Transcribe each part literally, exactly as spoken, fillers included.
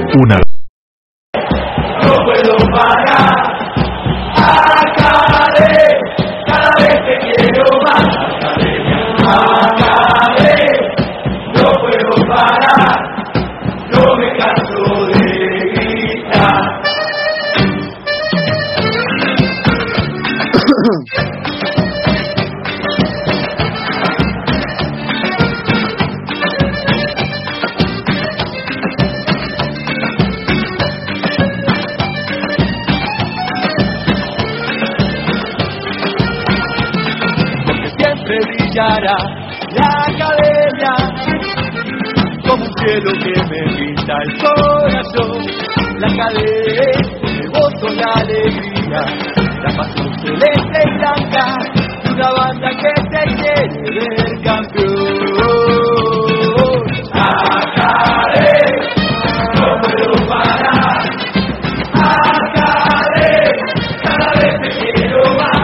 Una. No puedo parar. Acadé, cada vez te quiero más. Acadé, no puedo parar. No me canso de gritar. Brillará la academia como un cielo que me pinta el corazón. La academia, el gozo, la alegría, la pasión celeste y blanca de una banda que te quiere ver campeón. Academia, no puedo parar. Academia, cada vez te quiero más.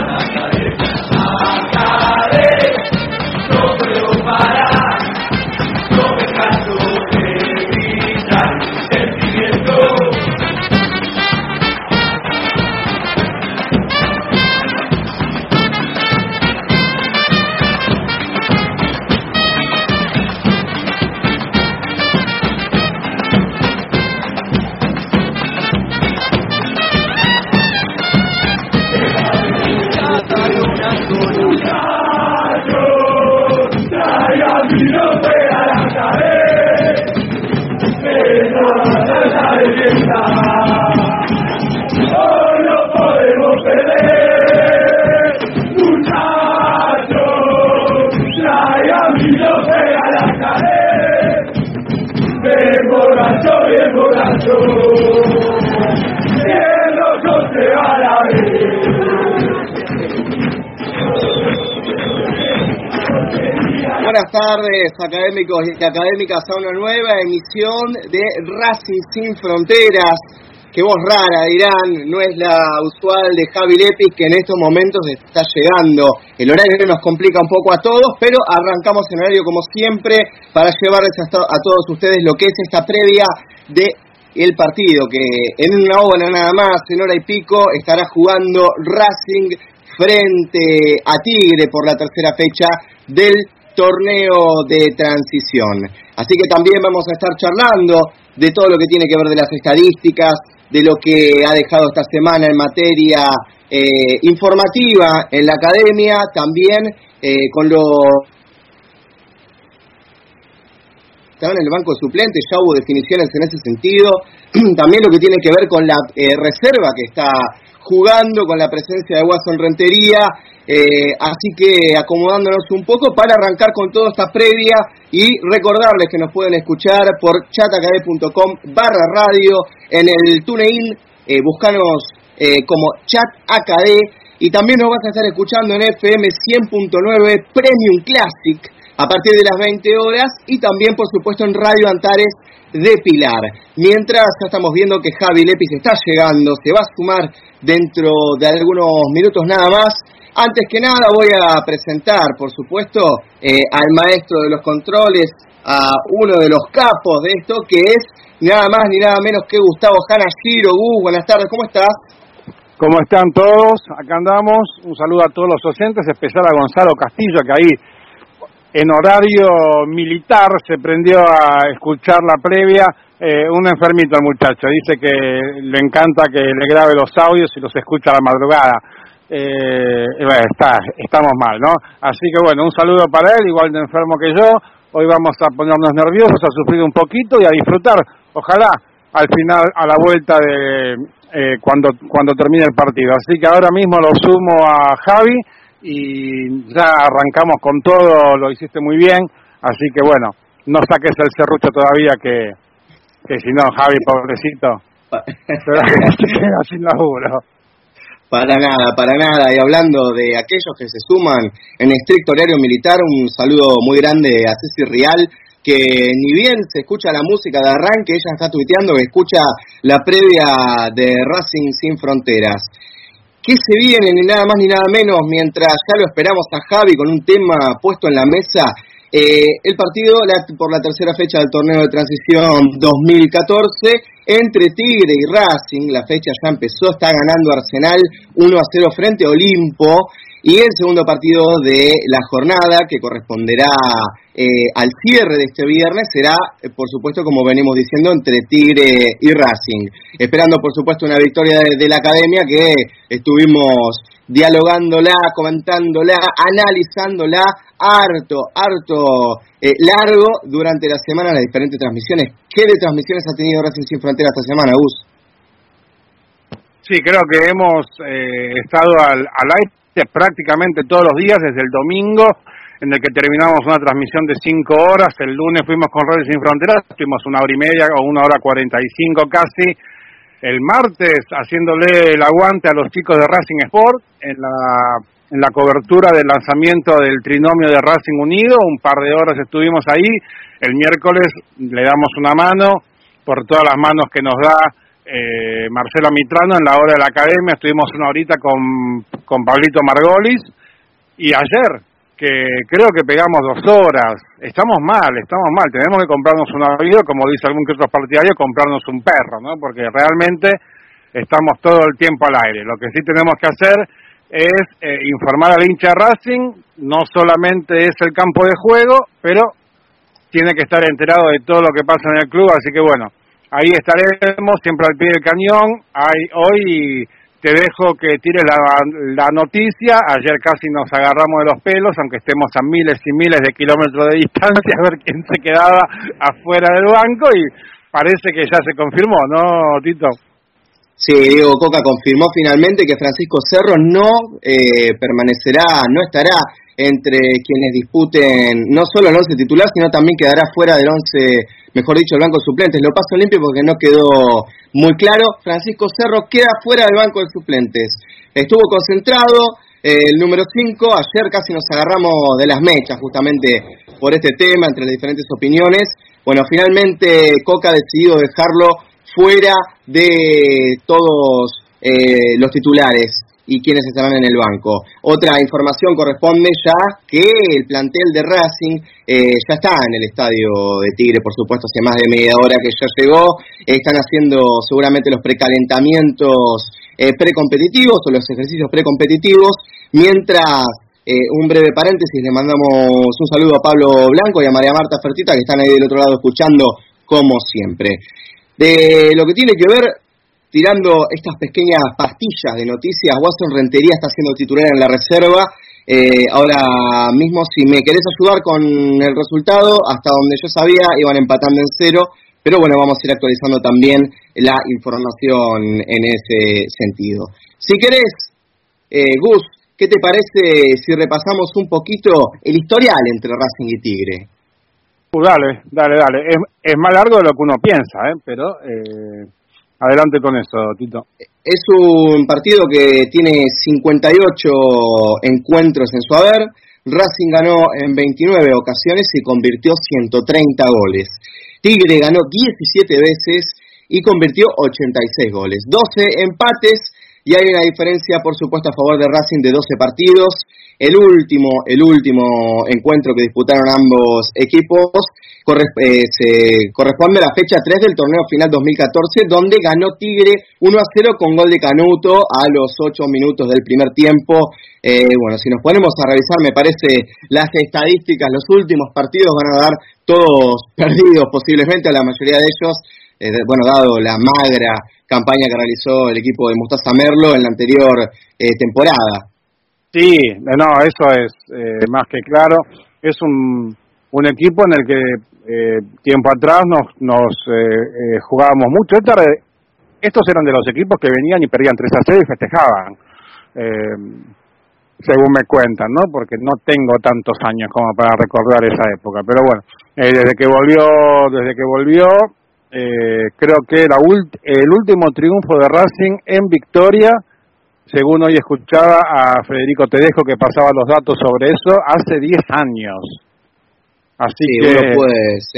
Buenas tardes, académicos y académicas, a una nueva emisión de Racing Sin Fronteras. Qué voz rara, dirán, no es la usual de Javi Lepis, que en estos momentos está llegando. El horario nos complica un poco a todos, pero arrancamos en horario como siempre para llevarles a, a todos ustedes lo que es esta previa de el partido, que en una hora nada más, en hora y pico, estará jugando Racing frente a Tigre por la tercera fecha del torneo de transición. Así que también vamos a estar charlando de todo lo que tiene que ver de las estadísticas, de lo que ha dejado esta semana en materia eh, informativa en la academia, también eh, con los... Estaban en el banco de suplentes, ya hubo definiciones en ese sentido, también lo que tiene que ver con la eh, reserva que está jugando, con la presencia de Watson Rentería, eh, así que acomodándonos un poco para arrancar con toda esta previa y recordarles que nos pueden escuchar por chatacadé.com barra radio, en el TuneIn, eh, buscanos eh, como chatacadé, y también nos vas a estar escuchando en F M cien punto nueve Premium Classic a partir de las veinte horas, y también por supuesto en Radio Antares de Pilar. Mientras ya estamos viendo que Javi Lepis está llegando, se va a sumar dentro de algunos minutos nada más. Antes que nada voy a presentar, por supuesto, eh, al maestro de los controles, a uno de los capos de esto, que es nada más ni nada menos que Gustavo Hanashiro. Gus, buenas tardes, ¿cómo estás? ¿Cómo están todos? Acá andamos. Un saludo a todos los oyentes, especial a Gonzalo Castillo, que ahí en horario militar se prendió a escuchar la previa. Eh, un enfermito el muchacho, dice que le encanta que le grabe los audios y los escucha a la madrugada. Eh, bueno, está, estamos mal, ¿no? Así que bueno, un saludo para él, igual de enfermo que yo. Hoy vamos a ponernos nerviosos, a sufrir un poquito y a disfrutar. Ojalá al final, a la vuelta de eh, cuando cuando termine el partido. Así que ahora mismo lo sumo a Javi y ya arrancamos con todo. Lo hiciste muy bien, así que bueno, no saques el serrucho todavía, que que si no, Javi, pobrecito, se queda sin laburo. Para nada, para nada. Y hablando de aquellos que se suman en estricto horario militar, un saludo muy grande a Ceci Rial, que ni bien se escucha la música de arranque, ella está tuiteando que escucha la previa de Racing Sin Fronteras. ¿Qué se viene? Ni nada más ni nada menos, mientras ya lo esperamos a Javi con un tema puesto en la mesa, eh, el partido la, por la tercera fecha del torneo de transición dos mil catorce entre Tigre y Racing. La fecha ya empezó, está ganando Arsenal uno a cero frente a Olimpo. Y el segundo partido de la jornada, que corresponderá eh, al cierre de este viernes, será, eh, por supuesto, como venimos diciendo, entre Tigre y Racing. Esperando, por supuesto, una victoria de, de la academia que estuvimos dialogándola, comentándola, analizándola, harto, harto eh, largo durante la semana en las diferentes transmisiones. ¿Qué de transmisiones ha tenido Racing Sin Fronteras esta semana, Gus? Sí, creo que hemos eh, estado al, al aire prácticamente todos los días, desde el domingo, en el que terminamos una transmisión de cinco horas, el lunes fuimos con Racing Sin Fronteras, estuvimos una hora y media o una hora cuarenta y cinco casi, el martes haciéndole el aguante a los chicos de Racing Sport, en la, en la cobertura del lanzamiento del trinomio de Racing Unido, un par de horas estuvimos ahí, el miércoles le damos una mano, por todas las manos que nos da Eh, Marcelo Mitrano en la hora de la academia, estuvimos una horita con, con Pablito Margolis, y ayer, que creo que pegamos dos horas, estamos mal, estamos mal, tenemos que comprarnos un avión, como dice algún que otro partidario, comprarnos un perro, ¿no? Porque realmente estamos todo el tiempo al aire. Lo que sí tenemos que hacer es eh, informar al hincha de Racing, no solamente es el campo de juego, pero tiene que estar enterado de todo lo que pasa en el club, así que bueno, ahí estaremos, siempre al pie del cañón. Hay, hoy te dejo que tires la, la noticia. Ayer casi nos agarramos de los pelos, aunque estemos a miles y miles de kilómetros de distancia, a ver quién se quedaba afuera del banco, y parece que ya se confirmó, ¿no, Tito? Sí, Diego Coca confirmó finalmente que Francisco Cerro no eh, permanecerá, no estará entre quienes disputen no solo el once titular, sino también quedará fuera del once, mejor dicho, el banco de suplentes. Lo paso limpio porque no quedó muy claro. Francisco Cerro queda fuera del banco de suplentes. Estuvo concentrado eh, el número cinco, ayer casi nos agarramos de las mechas justamente por este tema, entre las diferentes opiniones. Bueno, finalmente Coca ha decidido dejarlo fuera de todos eh, los titulares y quienes estarán en el banco. Otra información corresponde ya que el plantel de Racing eh, ya está en el estadio de Tigre, por supuesto, hace más de media hora que ya llegó. Están haciendo seguramente los precalentamientos eh, precompetitivos o los ejercicios precompetitivos, mientras, eh, un breve paréntesis, le mandamos un saludo a Pablo Blanco y a María Marta Fertita, que están ahí del otro lado escuchando como siempre. De lo que tiene que ver, tirando estas pequeñas pastillas de noticias, Watson Rentería está siendo titular en la reserva. Eh, ahora mismo, si me querés ayudar con el resultado, hasta donde yo sabía, iban empatando en cero, pero bueno, vamos a ir actualizando también la información en ese sentido. Si querés, eh, Gus, ¿qué te parece si repasamos un poquito el historial entre Racing y Tigre? Uh, dale, dale, dale. Es, es más largo de lo que uno piensa, ¿eh? Pero... Eh... Adelante con eso, Tito. Es un partido que tiene cincuenta y ocho encuentros en su haber. Racing ganó en veintinueve ocasiones y convirtió ciento treinta goles. Tigre ganó diecisiete veces y convirtió ochenta y seis goles. doce empates, y hay una diferencia, por supuesto, a favor de Racing de doce partidos. El último, el último encuentro que disputaron ambos equipos corre, eh, se corresponde a la fecha tres del torneo final dos mil catorce, donde ganó Tigre uno a cero con gol de Canuto a los ocho minutos del primer tiempo. Eh, bueno, si nos ponemos a revisar, me parece, las estadísticas, los últimos partidos van a dar todos perdidos posiblemente, a la mayoría de ellos, eh, bueno, dado la magra campaña que realizó el equipo de Mostaza Merlo en la anterior eh, temporada. Sí, no, eso es eh, más que claro. Es un, un equipo en el que eh, tiempo atrás nos, nos eh, eh, jugábamos mucho. Esta, estos eran de los equipos que venían y perdían tres a cero y festejaban, eh, según me cuentan, ¿no? Porque no tengo tantos años como para recordar esa época. Pero bueno, eh, desde que volvió, desde que volvió, eh, creo que la ult- el último triunfo de Racing en victoria, según hoy escuchaba a Federico Tedejo que pasaba los datos sobre eso, hace diez años. Así sí, que uno puede, sí.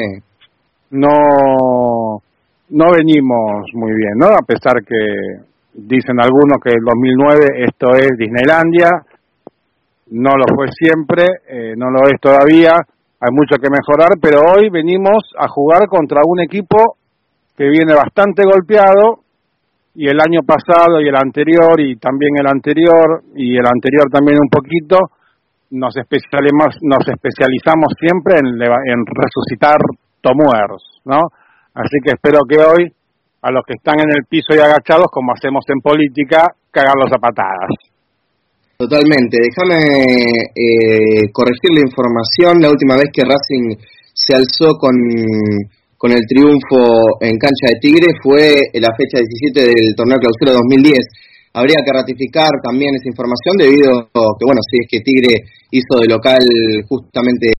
no, no venimos muy bien, ¿no? A pesar que dicen algunos que el dos mil nueve esto es Disneylandia, no lo fue siempre, eh, no lo es todavía, hay mucho que mejorar, pero hoy venimos a jugar contra un equipo que viene bastante golpeado, y el año pasado y el anterior y también el anterior y el anterior también un poquito, nos especializamos, nos especializamos siempre en, en resucitar tomueros, ¿no? Así que espero que hoy, a los que están en el piso y agachados, como hacemos en política, cagarlos a patadas. Totalmente. Déjame eh, corregir la información. La última vez que Racing se alzó con, con el triunfo en cancha de Tigre fue en la fecha diecisiete del torneo Clausura dos mil diez. Habría que ratificar también esa información debido a que, bueno, si es que Tigre hizo de local justamente...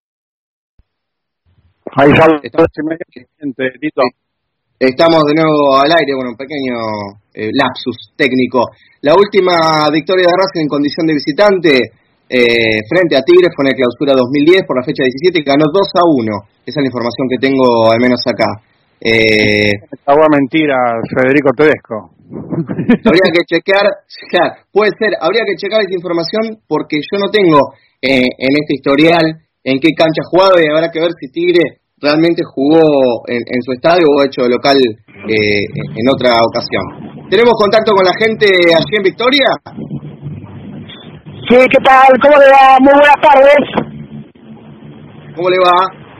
Ahí sale. Estamos de nuevo al aire, bueno, un pequeño eh, lapsus técnico. La última victoria de Racing en condición de visitante eh, frente a Tigre fue en la Clausura dos mil diez por la fecha diecisiete y ganó dos a uno. Esa es la información que tengo al menos acá. Eh, Agua mentira, Federico Tedesco. Habría que chequear, claro, puede ser, habría que checar esa información porque yo no tengo eh, en este historial en qué cancha ha jugado, y habrá que ver si Tigre realmente jugó en, en su estadio o hecho de local eh, en otra ocasión. ¿Tenemos contacto con la gente allí en Victoria? Sí, ¿qué tal? ¿Cómo le va? Muy buenas tardes. ¿Cómo le va?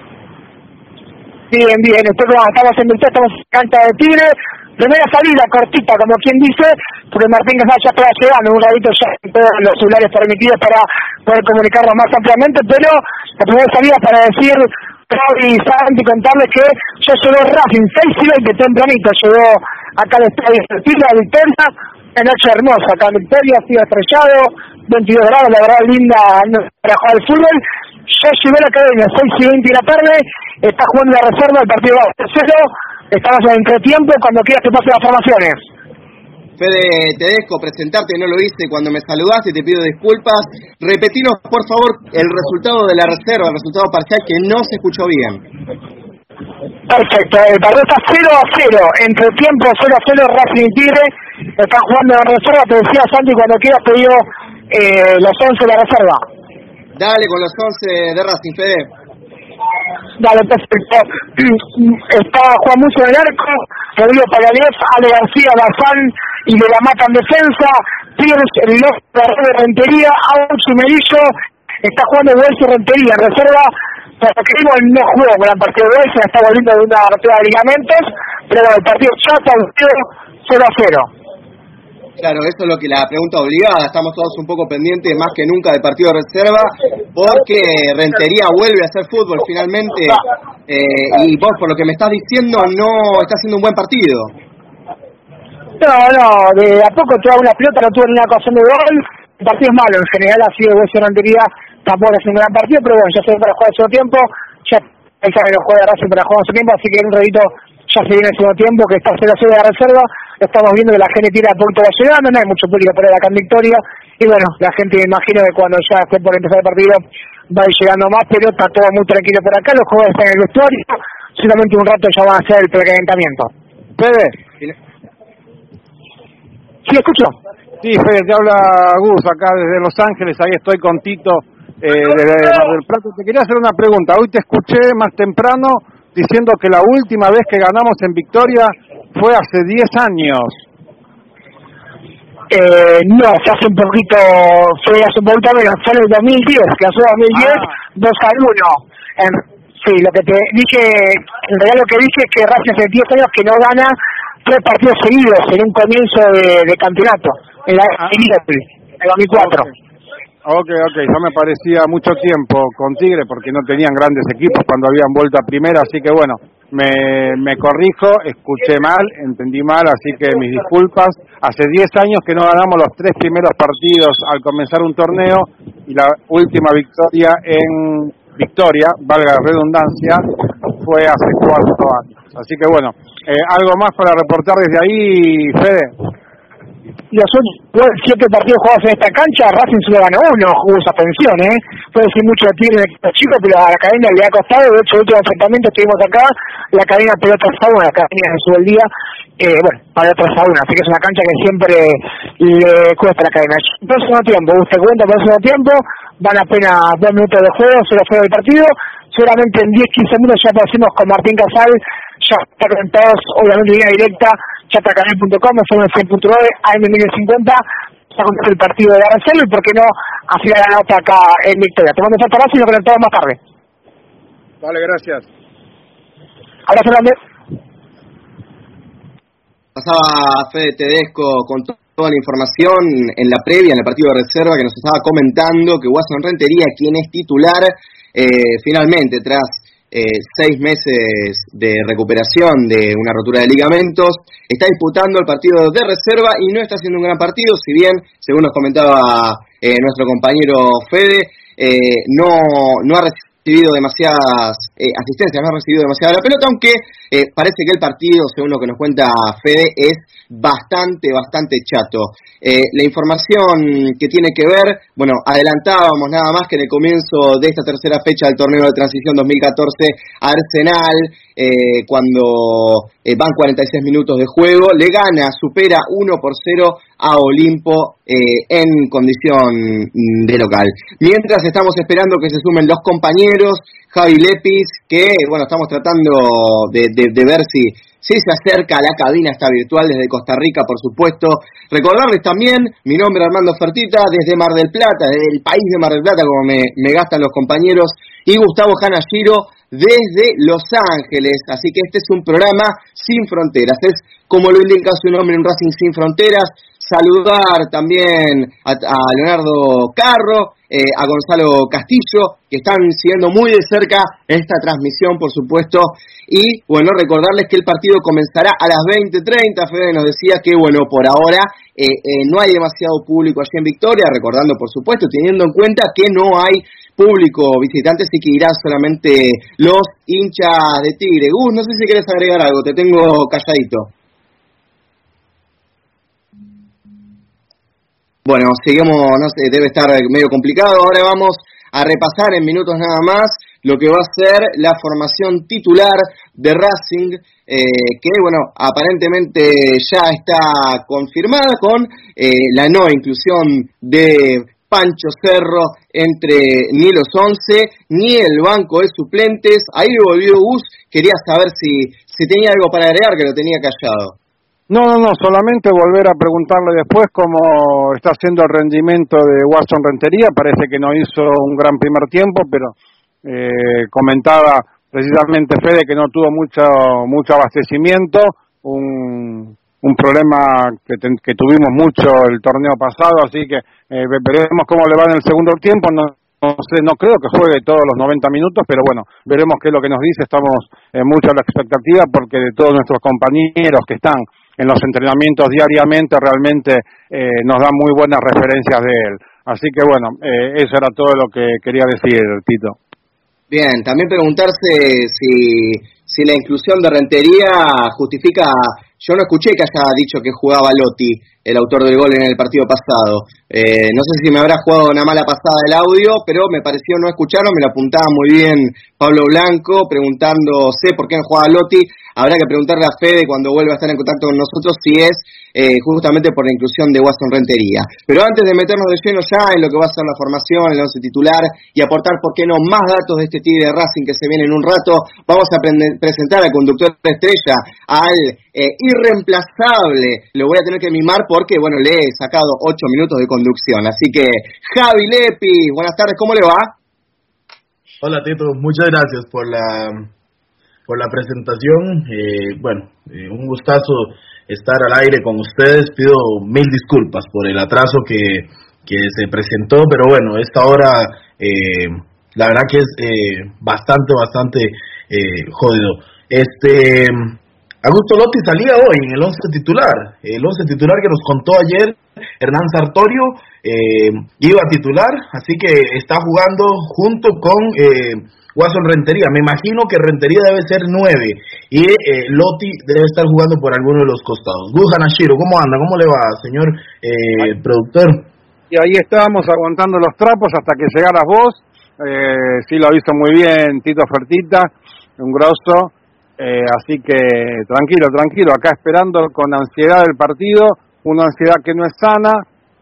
Bien, bien, estamos, estamos en Victoria, estamos en cancha de Tigre. Primera salida cortita, como quien dice, porque Martín Gasal ya estaba llegando, un ratito ya en todos los celulares permitidos para poder comunicarnos más ampliamente, pero la primera salida para decir, Claudio y Santi, contarles que ya llegó Racing, seis y veinte tempranito, llegó acá al estadio de Tigre, a Victoria, una noche hermosa, acá en Victoria, ha sido estrellado, veintidós grados, la verdad linda para jugar al fútbol. Ya llegó la academia, seis y veinte de la tarde, está jugando la reserva del partido tercero. Estamos en entretiempo, cuando quieras te paso las formaciones. Fede Tedesco, presentarte, no lo hice cuando me saludaste, te pido disculpas. Repetinos, por favor, el resultado de la reserva, el resultado parcial, que no se escuchó bien. Perfecto, el partido está cero a cero, entretiempo cero a cero, Racing y Tigre están jugando la reserva. Te decía Santi, cuando quieras te digo eh, los once de la reserva. Dale con los once de Racing, Fede. Dale, perfecto. Está Juan Musso en el arco, Rodrigo Pagalés, Ale García, Bazán y de la Mata en defensa, Pierce, López, Rentería, Auchi, Merillo, está jugando Welsi Rentería, reserva, porque creemos no jugó con el partido de Welsi, está volviendo de una rotura de ligamentos, pero el partido ya está cero a cero. Claro, eso es lo que la pregunta obligada, estamos todos un poco pendientes más que nunca del partido de reserva, porque Rentería vuelve a hacer fútbol finalmente, eh, y vos por lo que me estás diciendo no está haciendo un buen partido. No, no, de a poco tuvo una pelota, no tuvo ni una ocasión de gol, el partido es malo, en general ha sido Welsi Rentería, tampoco es un gran partido, pero bueno, ya se ve para jugar a su tiempo, ya el que lo juega Racing para jugar a su tiempo, así que en un ratito ya se viene el segundo tiempo, que está cero a cero de la reserva. Estamos viendo que la gente tira a punto va llegando, no hay mucho público por ahí acá en Victoria, y bueno, la gente me imagino que cuando ya esté por empezar el partido va a ir llegando más, pero está todo muy tranquilo por acá, los jugadores están en el vestuario, solamente un rato ya van a hacer el precalentamiento. Fede. Sí, escucho. Sí, Fede, te habla Gus acá desde Los Ángeles, ahí estoy con Tito eh, desde Mar del Plata. Te quería hacer una pregunta, hoy te escuché más temprano diciendo que la última vez que ganamos en Victoria fue hace diez años. Eh, no, fue hace un poquito, fue hace un poquito menos, fue en el dos mil diez, que hace dos mil diez, ah. dos a uno. Eh, sí, lo que te dije, en realidad lo que dije es que Racing hace diez años que no gana tres partidos seguidos en un comienzo de, de campeonato, en la ah. en el dos mil cuatro. Ok, ok, no me parecía mucho tiempo con Tigre porque no tenían grandes equipos cuando habían vuelto a primera, así que bueno, me, me corrijo, escuché mal, entendí mal, así que mis disculpas. Hace diez años que no ganamos los tres primeros partidos al comenzar un torneo y la última victoria en Victoria, valga la redundancia, fue hace cuatro años. Así que bueno, eh, ¿algo más para reportar desde ahí, Fede? Los últimos siete partidos jugados en esta cancha, Racing solo ganó uno, hubo suspensión, ¿eh? Puede decir mucho de Tigre en el chico, pero a la academia le ha costado. De hecho, el último enfrentamiento estuvimos acá, la academia pegó tres a uno, la academia en su el día, eh, bueno, pagó tres a uno, así que es una cancha que siempre le cuesta a la academia. Próximo tiempo, usted cuenta, próximo tiempo, van apenas dos minutos de juego, cero a cero del partido, seguramente en diez quince minutos ya aparecemos con Martín Casal, ya está conectados obviamente en línea directa, chatacanal punto com, F M cien punto nueve, A M mil cincuenta, a contar el partido de la reserva y por qué no hacer la nota acá en Victoria. Te mando un fuerte abrazo y nos conectamos más tarde. Vale, gracias. Abrazo grande. Pasaba Fede Tedesco con toda la información en la previa, en el partido de reserva, que nos estaba comentando que Watson Rentería, quien es titular, eh, finalmente, tras eh, seis meses de recuperación de una rotura de ligamentos, está disputando el partido de reserva y no está haciendo un gran partido, si bien, según nos comentaba eh, nuestro compañero Fede, eh, no, no ha recibido recibido demasiadas eh, asistencias, no ha recibido demasiada la pelota, aunque eh, parece que el partido, según lo que nos cuenta Fede, es bastante, bastante chato. Eh, la información que tiene que ver, bueno, adelantábamos nada más que en el comienzo de esta tercera fecha del torneo de transición dos mil catorce, Arsenal, eh, cuando eh, van cuarenta y seis minutos de juego, le gana, supera uno por cero a Olimpo eh, en condición de local. Mientras estamos esperando que se sumen los compañeros, Javi Lepis, que bueno, estamos tratando de, de, de ver si, si se acerca a la cabina esta virtual desde Costa Rica, por supuesto. Recordarles también, mi nombre es Armando Fertita, desde Mar del Plata, desde el país de Mar del Plata, como me, me gastan los compañeros, y Gustavo Hanashiro desde Los Ángeles. Así que este es un programa sin fronteras, es como lo indica su nombre, un Racing sin fronteras. Saludar también a, a Leonardo Carro, eh, a Gonzalo Castillo, que están siguiendo muy de cerca esta transmisión, por supuesto. Y, bueno, recordarles que el partido comenzará a las veinte treinta. Fede nos decía que, bueno, por ahora eh, eh, no hay demasiado público allí en Victoria, recordando, por supuesto, teniendo en cuenta que no hay público visitante, así que irán solamente los hinchas de Tigre. Gus, no sé si quieres agregar algo, te tengo calladito. Bueno, seguimos, no sé, debe estar medio complicado. Ahora vamos a repasar en minutos nada más lo que va a ser la formación titular de Racing, eh, que, bueno, aparentemente ya está confirmada con eh, la no inclusión de Pancho Cerro entre ni los once ni el banco de suplentes. Ahí volvió Gus, quería saber si, si tenía algo para agregar, que lo tenía callado. No, no, no, solamente volver a preguntarle después cómo está haciendo el rendimiento de Watson Rentería. Parece que no hizo un gran primer tiempo, pero eh, comentaba precisamente Fede que no tuvo mucho mucho abastecimiento, un, un problema que, ten, que tuvimos mucho el torneo pasado, así que eh, veremos cómo le va en el segundo tiempo. No, no sé, no creo que juegue todos los noventa minutos, pero bueno, veremos qué es lo que nos dice. Estamos eh, mucho a la expectativa porque de todos nuestros compañeros que están en los entrenamientos diariamente realmente eh, nos dan muy buenas referencias de él. Así que bueno, eh, eso era todo lo que quería decir, Tito. Bien, también preguntarse si, si la inclusión de Rentería justifica. Yo no escuché que haya dicho que jugaba Lotti, el autor del gol en el partido pasado. Eh, no sé si me habrá jugado una mala pasada el audio, pero me pareció no escucharlo, me lo apuntaba muy bien Pablo Blanco, preguntándose por qué no jugaba Lotti. Habrá que preguntarle a Fede cuando vuelva a estar en contacto con nosotros si es eh, justamente por la inclusión de Watson Rentería. Pero antes de meternos de lleno ya en lo que va a ser la formación, el once titular, y aportar, por qué no, más datos de este Tigre de Racing que se viene en un rato, vamos a pre- presentar al conductor estrella, al eh, irreemplazable. Lo voy a tener que mimar porque, bueno, le he sacado ocho minutos de conducción. Así que, Javi Lepi, buenas tardes, ¿cómo le va? Hola, Tito, muchas gracias por la... por la presentación. Eh, bueno, eh, un gustazo estar al aire con ustedes. Pido mil disculpas por el atraso que, que se presentó, pero bueno, esta hora eh, la verdad que es eh, bastante, bastante eh, jodido. Este, Augusto Lotti salía hoy en el once titular, el once titular que nos contó ayer Hernán Sartorio, eh, iba a titular, así que está jugando junto con eh, Watson Rentería. Me imagino que Rentería debe ser nueve y eh, Lotti debe estar jugando por alguno de los costados. Gus Hanashiro, ¿cómo anda? ¿Cómo le va, señor eh, productor? Y ahí estábamos aguantando los trapos hasta que llegaras vos. Eh, sí lo hizo muy bien Tito Fertita, un grosso. Eh, así que tranquilo, tranquilo, acá esperando con ansiedad el partido, una ansiedad que no es sana.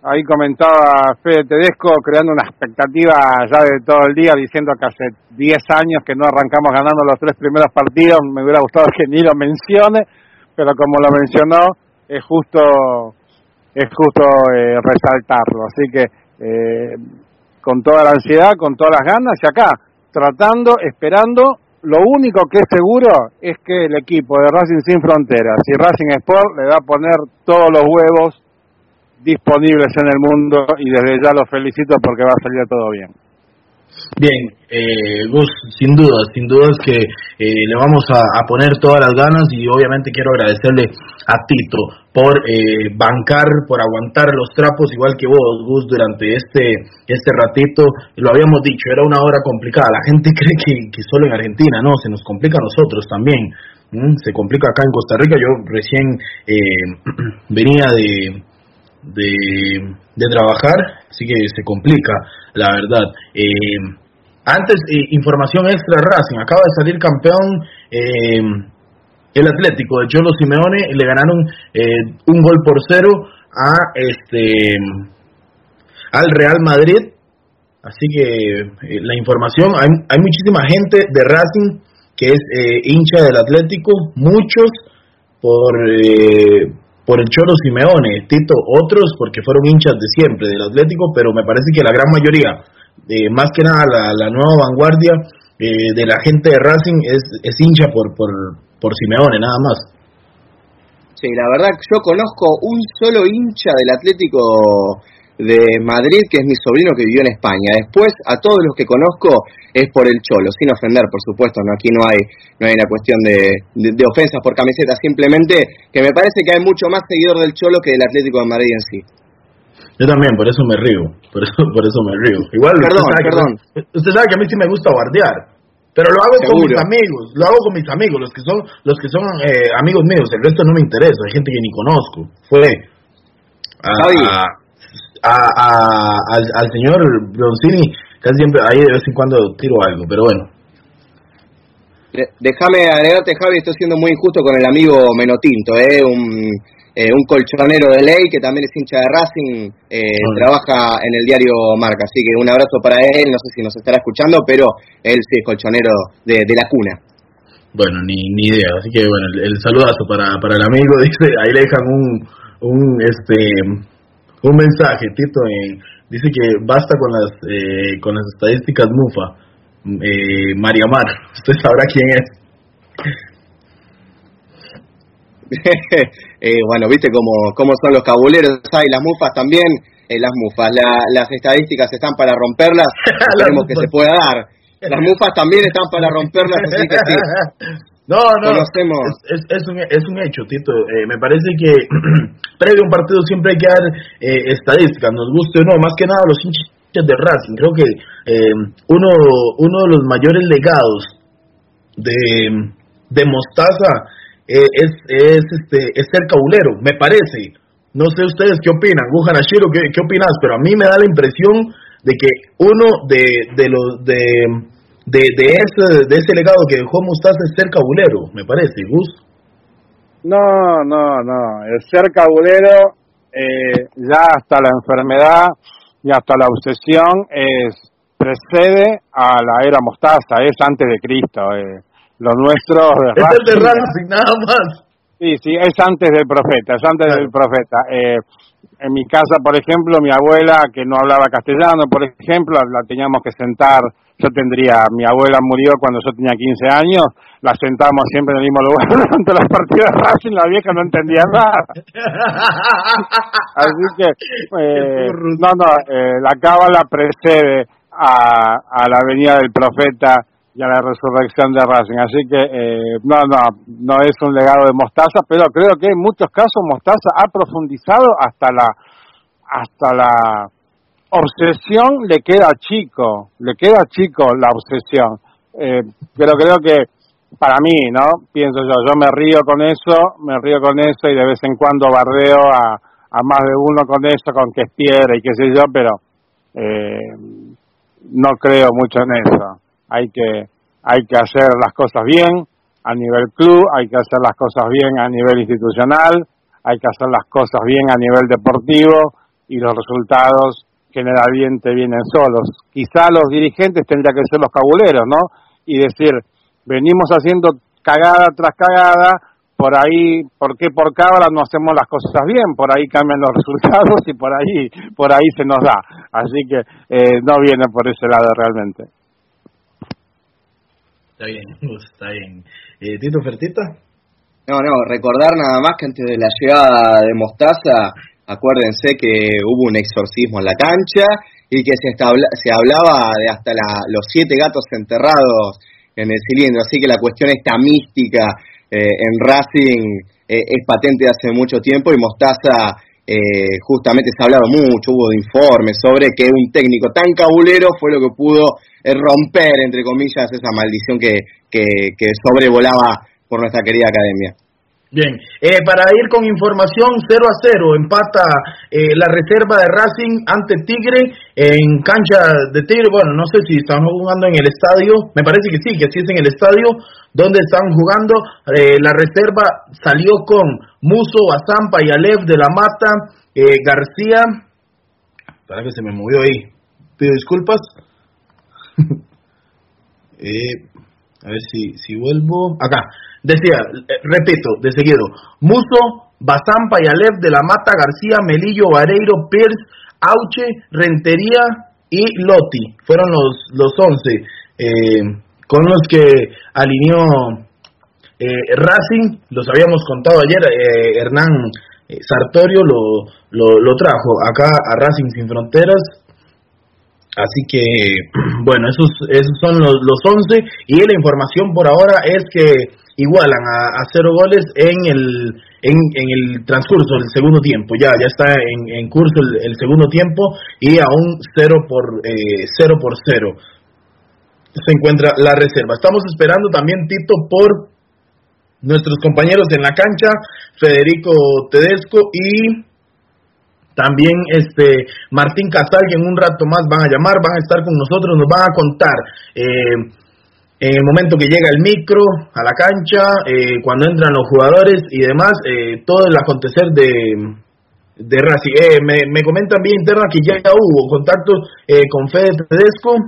ahí comentaba Fede Tedesco, creando una expectativa ya de todo el día, diciendo que hace diez años que no arrancamos ganando los tres primeros partidos. Me hubiera gustado que ni lo mencione, pero como lo mencionó, es justo es justo eh, resaltarlo. Así que eh, con toda la ansiedad, con todas las ganas, y acá, tratando, esperando. Lo único que es seguro es que el equipo de Racing Sin Fronteras y Racing Sport le va a poner todos los huevos disponibles en el mundo, y desde ya los felicito porque va a salir todo bien. Bien, eh, Gus, sin dudas, sin dudas que eh, le vamos a, a poner todas las ganas, y obviamente quiero agradecerle a Tito por eh, bancar, por aguantar los trapos igual que vos, Gus, durante este este ratito. Lo habíamos dicho, era una hora complicada. La gente cree que, que solo en Argentina, no, se nos complica a nosotros también. ¿Mm? Se complica acá en Costa Rica. Yo recién eh, venía de De, de trabajar, así que se complica, la verdad. Eh, antes, eh, información extra, Racing acaba de salir campeón. Eh, el Atlético de Cholo Simeone le ganaron eh, un gol por cero a este al Real Madrid. Así que eh, la información, hay, hay muchísima gente de Racing que es eh, hincha del Atlético, muchos por eh, por el Cholo Simeone, Tito, otros porque fueron hinchas de siempre del Atlético, pero me parece que la gran mayoría, eh, más que nada la, la nueva vanguardia eh, de la gente de Racing es, es hincha por, por, por Simeone, nada más. Sí, la verdad, yo conozco un solo hincha del Atlético de Madrid, que es mi sobrino que vivió en España. Después, a todos los que conozco es por el Cholo, sin ofender, por supuesto. No, aquí no hay no hay una cuestión de, de, de ofensas por camiseta, simplemente que me parece que hay mucho más seguidor del Cholo que del Atlético de Madrid en sí. Yo también, por eso me río, por eso por eso me río. Igual, perdón, usted sabe perdón. Que, usted sabe que a mí sí me gusta bardear, pero lo hago Seguro. con mis amigos, lo hago con mis amigos, los que son los que son eh, amigos míos. El resto no me interesa, hay gente que ni conozco. Fue a, a, a, a, al, al señor Broncini, casi siempre, ahí de vez en cuando tiro algo, pero bueno. Déjame agregarte, Javi, estoy siendo muy injusto con el amigo Menotinto, eh, un, eh, un colchonero de ley que también es hincha de Racing, eh, bueno. Trabaja en el diario Marca, así que un abrazo para él, no sé si nos estará escuchando, pero él sí es colchonero de, de la cuna. Bueno, ni ni idea, así que bueno, el, el saludazo para para el amigo, dice, ahí le dejan un un este un mensaje, Tito, eh, dice que basta con las eh, con las estadísticas Mufa. Eh, María Mar, usted sabrá quién es. eh, bueno, viste cómo, cómo son los cabuleros, hay las mufas también, eh, las mufas, la, las estadísticas están para romperlas, esperemos que se pueda dar. Las mufas también están para romperlas, así que sí. No, no, Conocemos. es, es, es, un, es un hecho, Tito. Eh, me parece que previo a un partido siempre hay que dar eh, estadísticas, nos guste o no, más que nada los hinchas de Racing. Creo que eh, uno uno de los mayores legados de, de Mostaza eh, es es este es ser cabulero, me parece. No sé ustedes qué opinan, Wuhan Ashiro, ¿qué, qué opinas? Pero a mí me da la impresión de que uno de de los de de, de ese de ese legado que dejó Mostaza es ser cabulero, me parece, Gus. No, no, no, el ser cabulero eh, ya hasta la enfermedad y hasta la obsesión es precede a la era Mostaza, es antes de Cristo. Eh. Lo nuestro es Racing, el de Racing, nada más. Sí, sí, es antes del profeta, es antes claro. del profeta. Eh, en mi casa, por ejemplo, mi abuela, que no hablaba castellano, por ejemplo, la teníamos que sentar. Yo tendría, mi abuela murió cuando yo tenía quince años, la sentamos siempre en el mismo lugar durante las partidas de Racing, la vieja no entendía nada. Así que, eh, no, no, eh, la cábala precede a, a la venida del profeta y a la resurrección de Racing. Así que, eh, no, no, no es un legado de Mostaza, pero creo que en muchos casos Mostaza ha profundizado hasta la, hasta la obsesión le queda chico, le queda chico la obsesión. Eh, pero creo que para mí, ¿no? Pienso yo, yo me río con eso, me río con eso y de vez en cuando bardeo a, a más de uno con eso, con que es piedra y qué sé yo, pero eh, no creo mucho en eso. Hay que, hay que hacer las cosas bien a nivel club, hay que hacer las cosas bien a nivel institucional, hay que hacer las cosas bien a nivel deportivo y los resultados generalmente vienen solos. Quizá los dirigentes tendrían que ser los cabuleros, ¿no? Y decir, venimos haciendo cagada tras cagada, por ahí, ¿por qué por cábala no hacemos las cosas bien? Por ahí cambian los resultados y por ahí por ahí se nos da. Así que eh, no viene por ese lado realmente. Está bien, está bien. Eh, ¿Tito Fertita? No, no, recordar nada más que antes de la llegada de Mostaza, acuérdense que hubo un exorcismo en la cancha y que se, establa, se hablaba de hasta la, los siete gatos enterrados en el cilindro, así que la cuestión esta mística eh, en Racing eh, es patente de hace mucho tiempo y Mostaza eh, justamente se ha hablado mucho, hubo informes sobre que un técnico tan cabulero fue lo que pudo eh, romper, entre comillas, esa maldición que, que, que sobrevolaba por nuestra querida academia. Bien, eh, para ir con información, cero a cero empata eh, la reserva de Racing ante Tigre en cancha de Tigre. Bueno, no sé si están jugando en el estadio, me parece que sí, que sí es en el estadio donde están jugando. Eh, la reserva salió con Muso, Bazampa y Aleph de la Mata, eh, García. Para que se me movió ahí, pido disculpas. eh, a ver si, si vuelvo acá. Decía, eh, repito, de seguido, Muso, Bazampa y Aleph de la Mata, García, Melillo, Vareiro, Pierce, Auche, Rentería y Lotti. Fueron los los once eh, con los que alineó eh, Racing. Los habíamos contado ayer, eh, Hernán eh, Sartorio lo, lo, lo trajo acá a Racing Sin Fronteras. Así que, bueno, esos esos son los, los once y la información por ahora es que igualan a, a cero goles en el en, en el transcurso del segundo tiempo. Ya ya está en, en curso el, el segundo tiempo y aún cero por eh, cero por cero se encuentra la reserva. Estamos esperando también, Tito, por nuestros compañeros en la cancha, Federico Tedesco y también este Martín Casal, que en un rato más van a llamar, van a estar con nosotros, nos van a contar eh, en el momento que llega el micro a la cancha, eh, cuando entran los jugadores y demás, eh, todo el acontecer de, de Racing. Eh, me, me comentan vía interna que ya hubo contactos eh, con Fede Tedesco.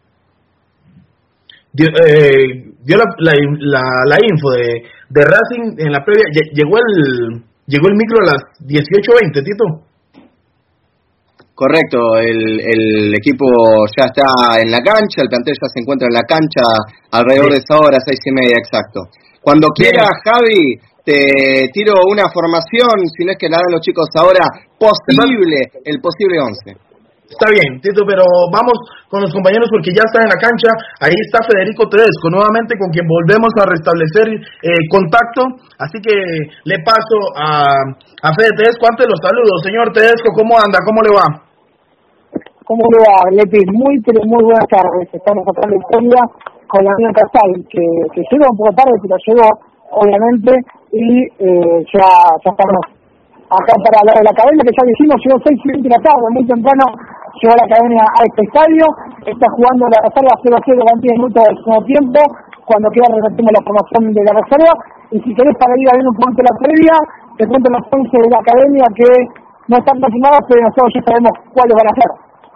Dio, eh, dio la, la, la, la info de, de Racing en la previa. Llegó el, llegó el micro a las dieciocho veinte, Tito. Correcto, el, el equipo ya está en la cancha, el plantel ya se encuentra en la cancha alrededor de esa hora, seis y media exacto. Cuando quiera, Javi, te tiro una formación, si no es que la dan los chicos ahora, posible, el posible once. Está bien, Tito, pero vamos con los compañeros porque ya están en la cancha. Ahí está Federico Tedesco, nuevamente con quien volvemos a restablecer eh, contacto. Así que le paso a, a Fede Tedesco. Antes los saludos, señor Tedesco, ¿cómo anda? ¿Cómo le va? ¿Cómo le va, Leti? Muy, pero muy buenas tardes. Estamos acá en la historia con la amiga Casal, que, que llegó un poco tarde, pero llegó, obviamente, y eh, ya, ya estamos acá para hablar de la academia, que ya dijimos, llegó seis y veinte de la tarde, muy temprano llegó la academia a este estadio, está jugando la reserva cero a cero, veinte minutos del segundo tiempo, cuando quiera repetimos la formación de la reserva, y si querés para ir a ver un poquito la previa, te cuento los once de la academia que no están confirmados, pero nosotros ya sabemos cuáles van a ser.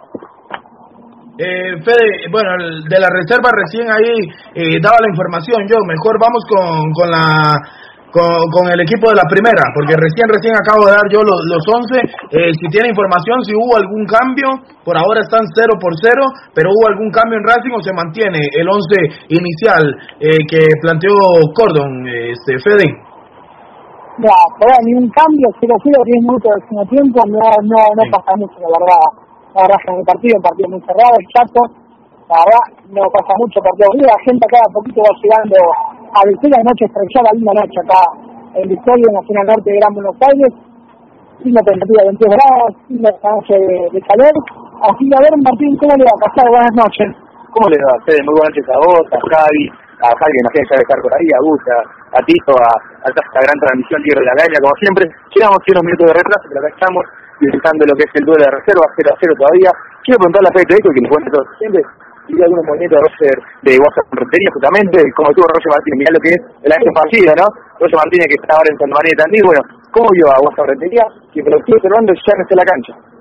Eh, Fede, bueno, el de la reserva recién ahí eh, daba la información yo, mejor vamos con, con la con, con el equipo de la primera, porque recién recién acabo de dar yo los, los once, eh, si tiene información, si hubo algún cambio, por ahora están cero por cero, pero hubo algún cambio en Racing o se mantiene el once inicial eh, que planteó Cordon, eh, este Fede. Ya, pero ni un cambio, cero cero, diez minutos del segundo tiempo, no, no, no sí. Pasa mucho, la verdad. La verdad en el partido, el partido muy cerrado, el chato, la verdad no pasa mucho partido. La gente cada poquito va llegando a Victoria, de noche estrellada, linda noche acá en Victoria, en la zona norte de Gran Buenos Aires, sin la temperatura de veintidós grados, sin la noche de, de calor. Así que a ver, Martín, ¿cómo le va a pasar? Buenas noches. ¿Cómo le va? Fede, muy buenas noches a vos, a Javi, a Javi que imagínate ya de estar por ahí, a Gus, a, a Tito, a, a esta gran transmisión Tigre de la Academia, como siempre. Llegamos unos minutos de retraso, pero acá estamos disfrutando lo que es el duelo de reserva, cero a cero todavía. Quiero preguntarle a Fede Tedesco, que nos cuente todo siempre, si hay algunos movimientos de Roger de WhatsApp con Rentería, justamente, como tuvo Roger Martínez, mirá lo que es el año partido, ¿no? Roger Martínez que está ahora en Santa María de Tandil, bueno, ¿cómo vio a WhatsApp Rentería? Que por lo que estoy observando ya no está en la cancha.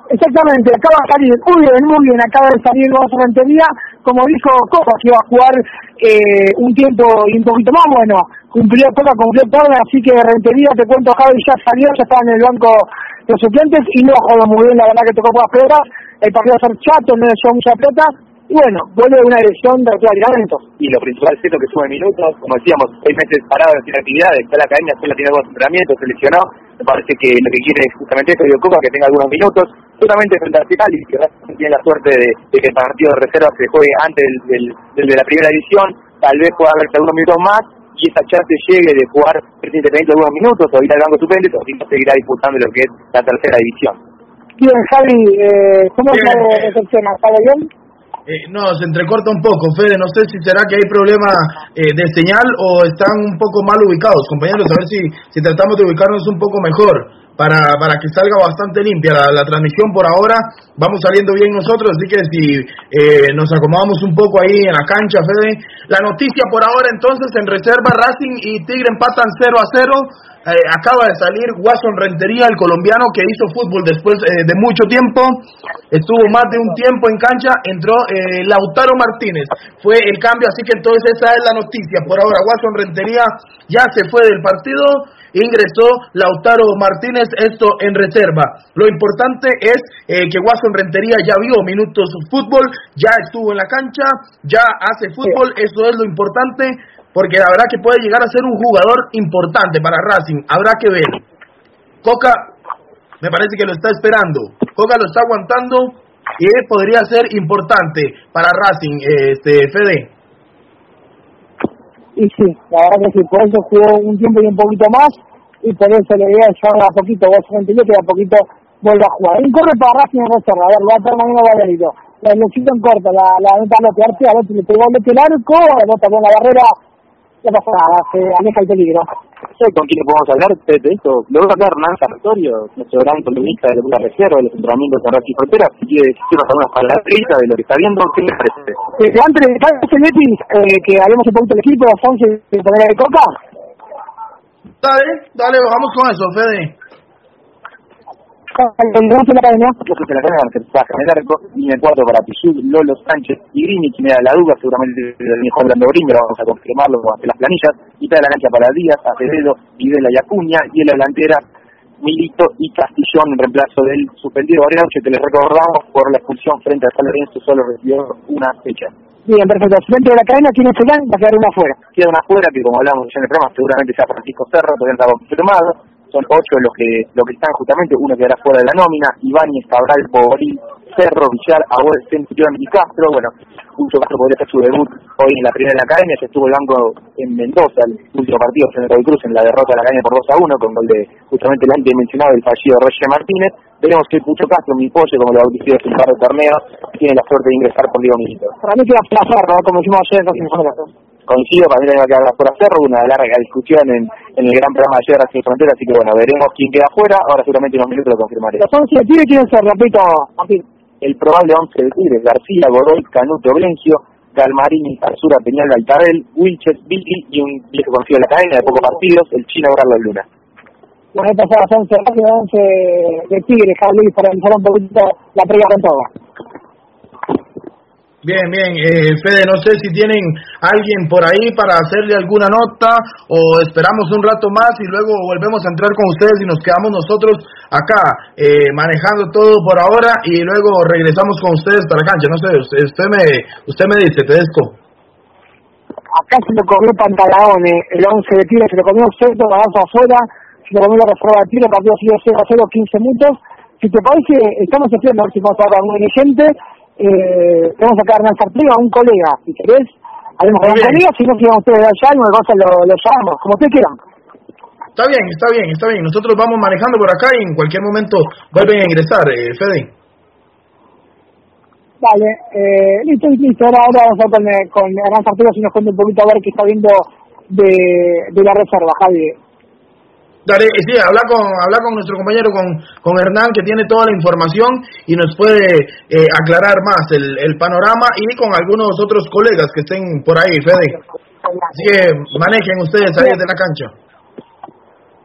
Exactamente, acaba de salir, muy bien, muy bien, acaba de salir Guaso Rentería, como dijo Copa, que iba a jugar eh, un tiempo y un poquito más, bueno, cumplió Copa, cumplió todo, así que Rentería, te cuento, Javi, ya salió, ya estaba en el banco de suplentes, y no jugó muy bien, la verdad que tocó por las pelotas, el partido va a ser chato, no le llevó mucha pelota, y bueno, vuelve una elección de aclaramientos. Y lo principal es que sube minutos, como decíamos, seis meses parados sin actividades, está la academia, solo tiene algunos entrenamientos, se lesionó, me parece que lo que quiere es justamente eso, Diego Copa, que tenga algunos minutos, solamente frente a Arsenal, y que tiene la suerte de, de que el partido de reserva se juegue antes del, del, del de la primera edición, tal vez pueda haberse algunos minutos más, y esa chance llegue de jugar recientemente algunos minutos, o ir al banco suplente, o si no seguirá disputando lo que es la tercera división. Bien, Javi, eh, ¿cómo es la recepción? ¿Está bien? Eh, no, se entrecorta un poco, Fede, no sé si será que hay problema eh, de señal o están un poco mal ubicados, compañeros, a ver si, si tratamos de ubicarnos un poco mejor para, para que salga bastante limpia la, la transmisión. Por ahora vamos saliendo bien nosotros, así que si eh, nos acomodamos un poco ahí en la cancha, Fede. La noticia por ahora entonces, en reserva Racing y Tigre empatan cero a cero. Eh, acaba de salir Guasón Rentería, el colombiano que hizo fútbol después eh, de mucho tiempo, estuvo más de un tiempo en cancha, entró eh, Lautaro Martínez, fue el cambio, así que entonces esa es la noticia. Por ahora Guasón Rentería ya se fue del partido, ingresó Lautaro Martínez, esto en reserva. Lo importante es eh, que Guasón Rentería ya vio minutos fútbol, ya estuvo en la cancha, ya hace fútbol, eso es lo importante, porque la verdad que puede llegar a ser un jugador importante para Racing. Habrá que ver. Coca me parece que lo está esperando, Coca lo está aguantando y podría ser importante para Racing, este Fede. Y sí, la verdad que sí, por eso jugó un tiempo y un poquito más, y por eso le voy a llevar a poquito Guasón Rentería, que a poquito vuelve a jugar. Un corre para Racing en reserva, a ver, lo va a estar mañana Valerito. La elección corta, la, la neta lo que arte, a ver si le pegó el arco, bota con la barrera. No pasa nada, se aleja el peligro. ¿Sabes con quién podemos hablar de esto? Lo voy a hablar Hernán Sartorio, nuestro gran columnista de la reserva, de los entrenamientos de Racing Frontera. Si quiere decir algunas palabras de lo que está viendo, ¿qué le parece? Eh, antes de ese Betis, eh, que hablemos un poquito del equipo, Alfonso, de poner de Coca. Dale, dale, vamos con eso, Fede. El once de la academia. Los de la academia, Terzaja en el arco, línea cuatro para Pichud, Lolo, Sánchez y Grini, quien era la duda, seguramente el mejor Orlando Grini, lo vamos a confirmarlo ante las planillas. Mitad de la cancha para Díaz, Acevedo, Videla y Acuña, y en la delantera Milito y Castillón en reemplazo del suspendido Arenauche, que les recordamos por la expulsión frente a San Lorenzo, solo recibió una fecha. Bien, perfecto. Frente de la academia tiene Felán, va a quedar una afuera. Queda una afuera, que como hablamos ya en el programa, seguramente sea Francisco Cerro, todavía no está confirmado. Son ocho los que los que están justamente, uno quedará fuera de la nómina, Ibáñez, Cabral, Bogorín, Cerro, Villar, Agüed, Centurión y Castro. Bueno, Julio Castro podría hacer su debut hoy en la primera de la academia, se estuvo el banco en Mendoza, el último partido frente al Cruz en la derrota de la academia por dos a uno, con gol de justamente el antes mencionado del fallido Roger Martínez. Veremos que Pucho Castro, mi pollo, como lo bautizó hace un par de torneos, tiene la suerte de ingresar por Diego Milito. Para mí queda para Cerro, como decimos ayer, no tiene razón. Coincido, para mí también va a quedar fuera Cerro, una larga discusión en, en el gran programa de ayer Racing Frontera, así que bueno, veremos quién queda fuera, ahora seguramente en unos minutos lo confirmaré. Los once de Tigre quieren ser, repito, Martín. El probable once de Tigre, García, Godoy, Canuto, Blencio, Galmarini, Arzura, Peñalba, Altarel, Wilches, Vicky y un viejo conocido de la cadena de pocos partidos, el chino Carlos Luna. Bueno, estas son las once, once de Tigre, Javi, para analizar un poquito la previa con todo. Bien, bien, eh, Fede, no sé si tienen alguien por ahí para hacerle alguna nota o esperamos un rato más y luego volvemos a entrar con ustedes y nos quedamos nosotros acá eh, manejando todo por ahora y luego regresamos con ustedes para la cancha. No sé, usted, usted me usted me dice, Tedesco. Acá se lo comió Pantaleone, el once de Tigre se lo comió Cerdo, Bagazo afuera, se lo comió la reserva de Tigre, partido sigue cero a cero, quince minutos. Si te parece, estamos esperando a ver si vamos a hablar muy gente. Eh, vamos a sacar a Artiga, a un colega, si querés, haremos con un colega, si no, si van ustedes allá, y una cosa lo, lo llamamos, como ustedes quieran. Está bien, está bien, está bien, nosotros vamos manejando por acá y en cualquier momento vuelven a ingresar, eh, Fede. Vale, eh, listo, listo, ahora, ahora vamos a ver con, con Hernán Artiga, si nos cuenta un poquito a ver qué está viendo de, de la reserva, Javi. Dale, sí, habla con habla con nuestro compañero, con, con Hernán, que tiene toda la información y nos puede eh, aclarar más el, el panorama y con algunos otros colegas que estén por ahí, Fede. Así que manejen ustedes ahí desde la cancha.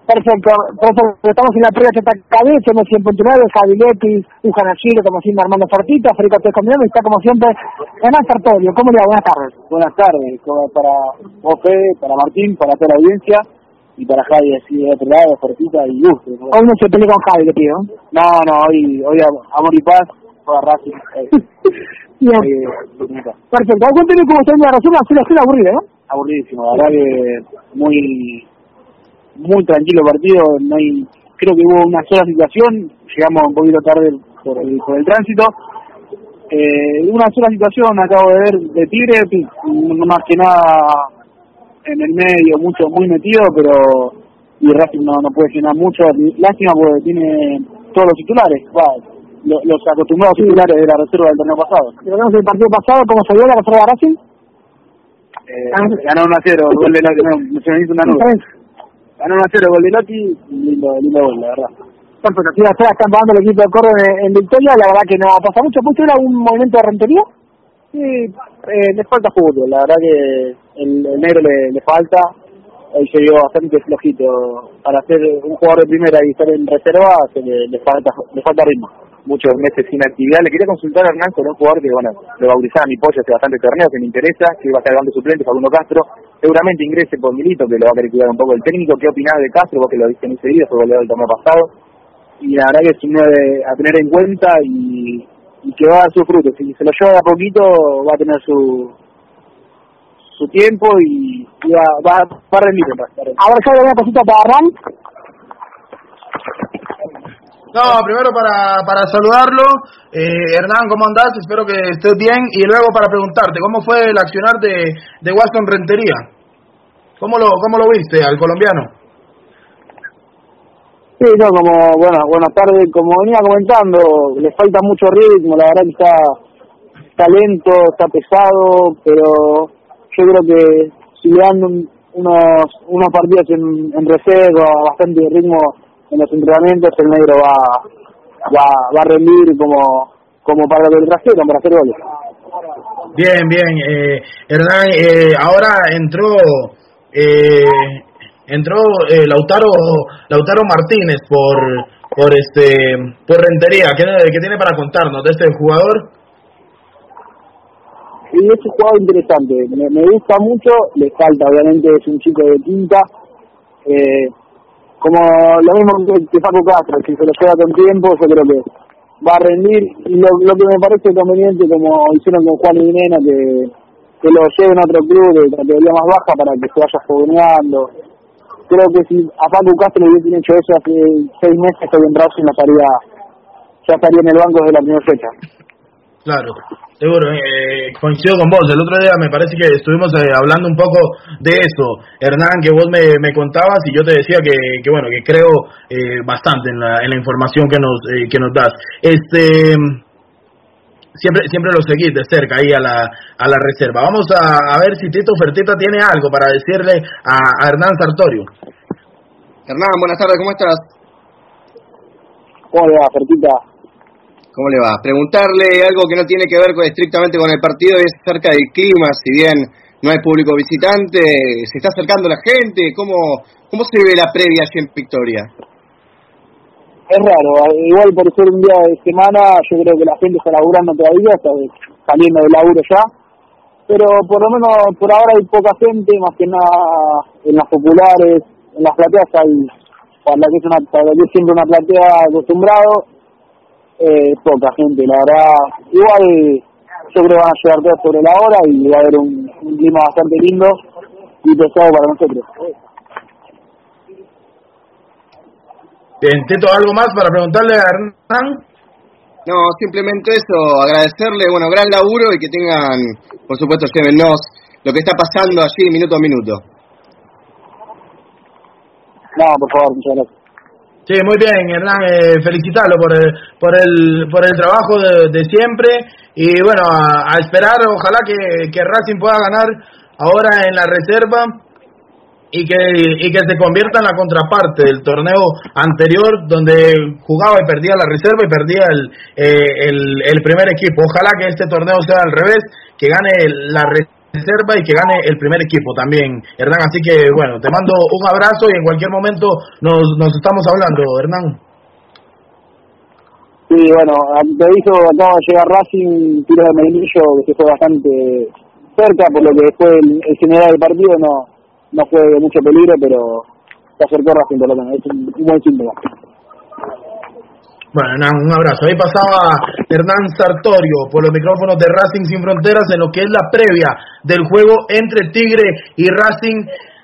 Perfecto, perfecto. Estamos en la previa que está Cabez, hemos ciento nueve, Javiletti, Ujan Ashiro, como siempre Armando Fortita, Federico Tejo Milano, y está como siempre Hernán Sartorio. ¿Cómo le va? Buenas tardes. Buenas tardes, como para vos, Fede, para Martín, para toda la audiencia, y para Javi, así de otro lado, Fortita y Gusto. Hoy no se peleó con Javi, le pido. No, no, hoy, hoy amor y paz, toda Racing. Bien. Eh, Perfecto. Cuénteme cómo está en la resumen, así la aburrida, ¿no? Aburridísimo, la verdad que muy... muy tranquilo partido, no hay, creo que hubo una sola situación, llegamos un poquito tarde por el, por el tránsito, eh, una sola situación acabo de ver de Tigre, no más que nada en el medio, mucho, muy metido, pero y Racing no, no puede llenar mucho, lástima porque tiene todos los titulares, va, los, los acostumbrados titulares de la reserva del torneo pasado. Recordemos el partido pasado, ¿cómo salió la reserva de Racing? Eh, ganó uno a cero, gol de la, no, se me hizo una nube. Ganó uno a cero, gol de Lotti, lindo, lindo gol, la verdad. Perfecto, aquí atrás están pagando el equipo de Córdoba en, en victoria, la verdad que no pasa mucho. ¿Puede ser algún movimiento de Rentería? Sí, eh, le falta fútbol, la verdad que el, el negro le, le falta, hoy se vio bastante flojito, para ser un jugador de primera y estar en reserva, se le, le falta le falta ritmo. Muchos meses sin actividad. Le quería consultar a Hernán con un jugador que, bueno, lo bautizaba mi pollo hace bastante torneo, que me interesa, que va a estar dando suplente, Facundo Castro. Seguramente ingrese por Milito, que lo va a querer cuidar un poco el técnico. ¿Qué opinás de Castro? Vos que lo viste muy seguido, fue goleador del torneo pasado. Y la verdad que es un nueve a tener en cuenta y, y que va a dar sus frutos. Si se lo lleva de a poquito, va a tener su su tiempo y, y va, va, va a rendir. Va a rendir. Ahora ya una cosita para Hernán. No, primero para, para saludarlo, eh, Hernán, ¿cómo andás? Espero que estés bien, y luego para preguntarte, ¿cómo fue el accionar de, de Waston Rentería? ¿Cómo lo, cómo lo viste al colombiano? Sí, no, como, bueno, buenas tardes, como venía comentando, le falta mucho ritmo, la verdad que está, está lento, está pesado, pero yo creo que si le dan un, unos, unos partidos en, en reserva, bastante ritmo en los entrenamientos, el negro va va, va a rendir como como para el trasero, para hacer goles. Bien, bien, eh, Hernán, eh, ahora entró eh, entró eh, Lautaro Lautaro Martínez por por este por Rentería. ¿Qué, qué tiene para contarnos de este jugador? Y es un jugador interesante, me, me gusta mucho, le falta, obviamente es un chico de quinta, eh, como lo mismo que, que Facu Castro, si se lo lleva con tiempo, yo creo que va a rendir, y lo, lo que me parece conveniente, como hicieron con Juan y Nena, que, que lo lleven a otro club de categoría más baja para que se vaya fogoneando. Creo que si a Facu Castro le hubiesen hecho eso hace seis meses, hoy en Racing estaría, ya estaría en el banco desde la primera fecha. Claro, seguro, eh, coincido con vos. El otro día me parece que estuvimos eh, hablando un poco de eso, Hernán, que vos me, me contabas, y yo te decía que, que bueno, que creo eh, bastante en la, en la información que nos eh, que nos das. Este siempre siempre lo seguís de cerca ahí a la a la reserva. Vamos a, a ver si Tito Fertita tiene algo para decirle a, a Hernán Sartorio. Hernán, buenas tardes, ¿cómo estás? ¿Cómo le va, Fertita? ¿Cómo le va? Preguntarle algo que no tiene que ver con, estrictamente con el partido, es acerca del clima. Si bien no hay público visitante, ¿se está acercando la gente? ¿Cómo, cómo se ve la previa allí en Victoria? Es raro, igual por ser un día de semana, yo creo que la gente está laburando todavía, está saliendo del laburo ya, pero por lo menos por ahora hay poca gente, más que nada en las populares, en las plateas hay, para la que es, una, para la que es siempre una platea acostumbrado, Eh, poca gente, la verdad. Igual yo creo que van a llegar todos sobre la hora y va a haber un, un clima bastante lindo y pesado para nosotros. Bien, Tito, ¿algo más para preguntarle a Hernán? No, simplemente eso, agradecerle, bueno, gran laburo, y que tengan, por supuesto, llévennos lo que está pasando allí minuto a minuto. No, por favor, muchas gracias. Sí, muy bien, Hernán, eh, felicitarlo por el, por el por el trabajo de, de siempre, y bueno, a, a esperar, ojalá que, que Racing pueda ganar ahora en la reserva y que y que se convierta en la contraparte del torneo anterior, donde jugaba y perdía la reserva y perdía el, eh, el, el primer equipo. Ojalá que este torneo sea al revés, que gane la reserva reserva y que gane el primer equipo también, Hernán. Así que bueno, te mando un abrazo y en cualquier momento nos, nos estamos hablando, Hernán. Sí, bueno, te hizo, acaba de llegar Racing, tiro de Medinillo, que se fue bastante cerca, por lo que después el, el general del partido no, no fue de mucho peligro, pero se acercó Racing por lo menos, es un, un buen símbolo. Bueno, Hernán, un abrazo. Ahí pasaba Hernán Sartorio por los micrófonos de Racing Sin Fronteras en lo que es la previa del juego entre Tigre y Racing,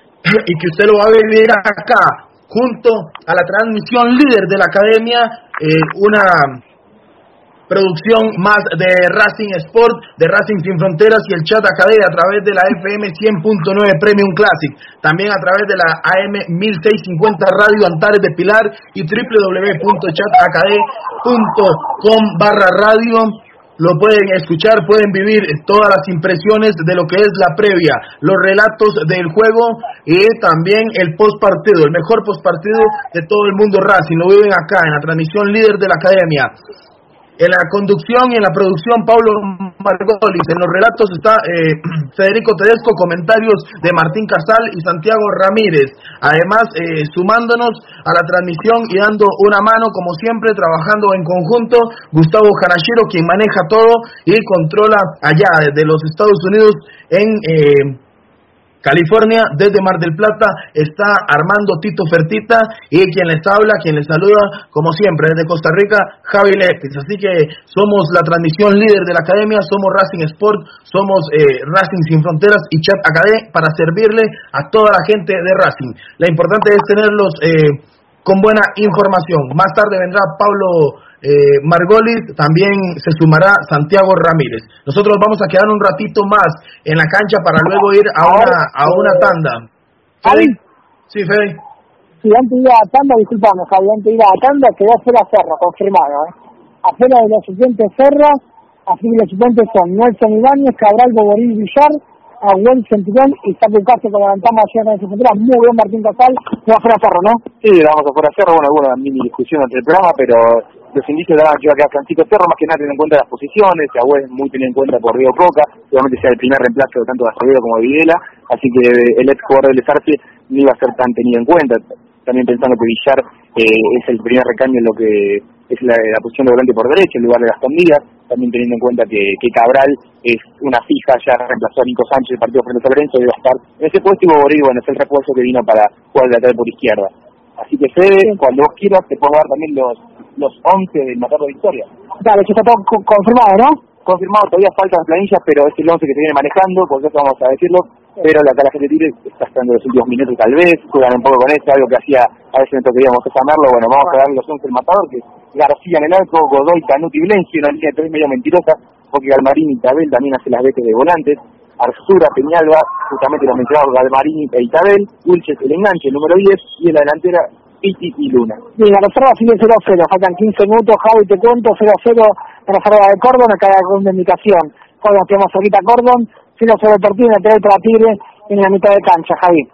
y que usted lo va a vivir acá junto a la transmisión líder de la academia, eh, una producción más de Racing Sport, de Racing Sin Fronteras y el Chat Academia a través de la F M cien punto nueve Premium Classic, también a través de la A M mil seiscientos cincuenta Radio Antares de Pilar y w w w punto chat academy punto com barra radio. Lo pueden escuchar, pueden vivir todas las impresiones de lo que es la previa, los relatos del juego y también el post partido, el mejor post partido de todo el mundo Racing. Lo viven acá en la transmisión líder de la academia. En la conducción y en la producción, Pablo Margolis. En los relatos está eh, Federico Tedesco, comentarios de Martín Casal y Santiago Ramírez. Además, eh, sumándonos a la transmisión y dando una mano, como siempre, trabajando en conjunto, Gustavo Hanashiro, quien maneja todo y controla allá desde los Estados Unidos en Eh, California. Desde Mar del Plata está Armando Tito Fertita y quien les habla, quien les saluda, como siempre, desde Costa Rica, Javi Lépez. Así que somos la transmisión líder de la academia, somos Racing Sport, somos eh, Racing Sin Fronteras y Chat Academy para servirle a toda la gente de Racing. Lo importante es tenerlos eh, con buena información. Más tarde vendrá Pablo Eh, Margolis, también se sumará Santiago Ramírez. Nosotros vamos a quedar un ratito más en la cancha para luego ir a una a una tanda. ¿Fede? Sí, Fede. Sí, antes de ir a tanda, disculpame, Javi, antes de ir a tanda quedó fuera Cerro, confirmado, ¿eh? Afuera de los suplentes Cerro, así que los suplentes son Nelson Ibáñez, Cabral, Boboril, Villar, Agüel, Centurión y Saco Castro, que levantamos ayer en esa frontera. Muy bien, Martín Casal, va afuera Cerro, ¿no? Sí, vamos afuera Cerro, bueno, alguna mini discusión entre el programa, pero los indicios daban que iba a quedar Francisco Cerro, más que nada teniendo en cuenta las posiciones, que Agüel es muy tenido en cuenta por Río Coca, seguramente sea el primer reemplazo de tanto de Acevedo como de Videla, así que el ex jugador del Sarfi no iba a ser tan tenido en cuenta, también pensando que Villar eh, es el primer recambio en lo que es la, la posición de volante por derecha en lugar de Gastón Díaz, también teniendo en cuenta que, que Cabral es una fija, ya reemplazó a Nico Sánchez el partido frente a San Lorenzo, debe estar en ese puesto, y Boboril, bueno, es el refuerzo que vino para jugar de lateral por izquierda. Así que Fede, cuando vos quieras te puedo dar también los los once del Matardo de Victoria. Dale, que está todo co- confirmado, ¿no? Confirmado, todavía faltan planillas, pero es el once que se viene manejando, por eso vamos a decirlo, pero la cara de Tigre está esperando los últimos minutos tal vez, juegan un poco con esto, algo que hacía, a veces nosotros queríamos llamarlo, bueno, vamos a dar los once del Matador, que es García en el arco, Godoy, Canuti y Blenci, una línea de tres medio mentirosa, porque Galmarín y Tabel también hace las veces de volantes, Arzura, Peñalba, justamente los mencionados Galmarín e Itabel, Wilches el enganche, el número diez, y en la delantera Piti y Luna. Bien, la reserva sigue cero a cero, faltan quince minutos, Javi, te cuento, cero a cero la reserva de Córdoba, acá hay una indicación. Córdoba, tenemos ahorita Córdoba, cero a cero Tortino, lateral para Tigre en la mitad de cancha, Javi.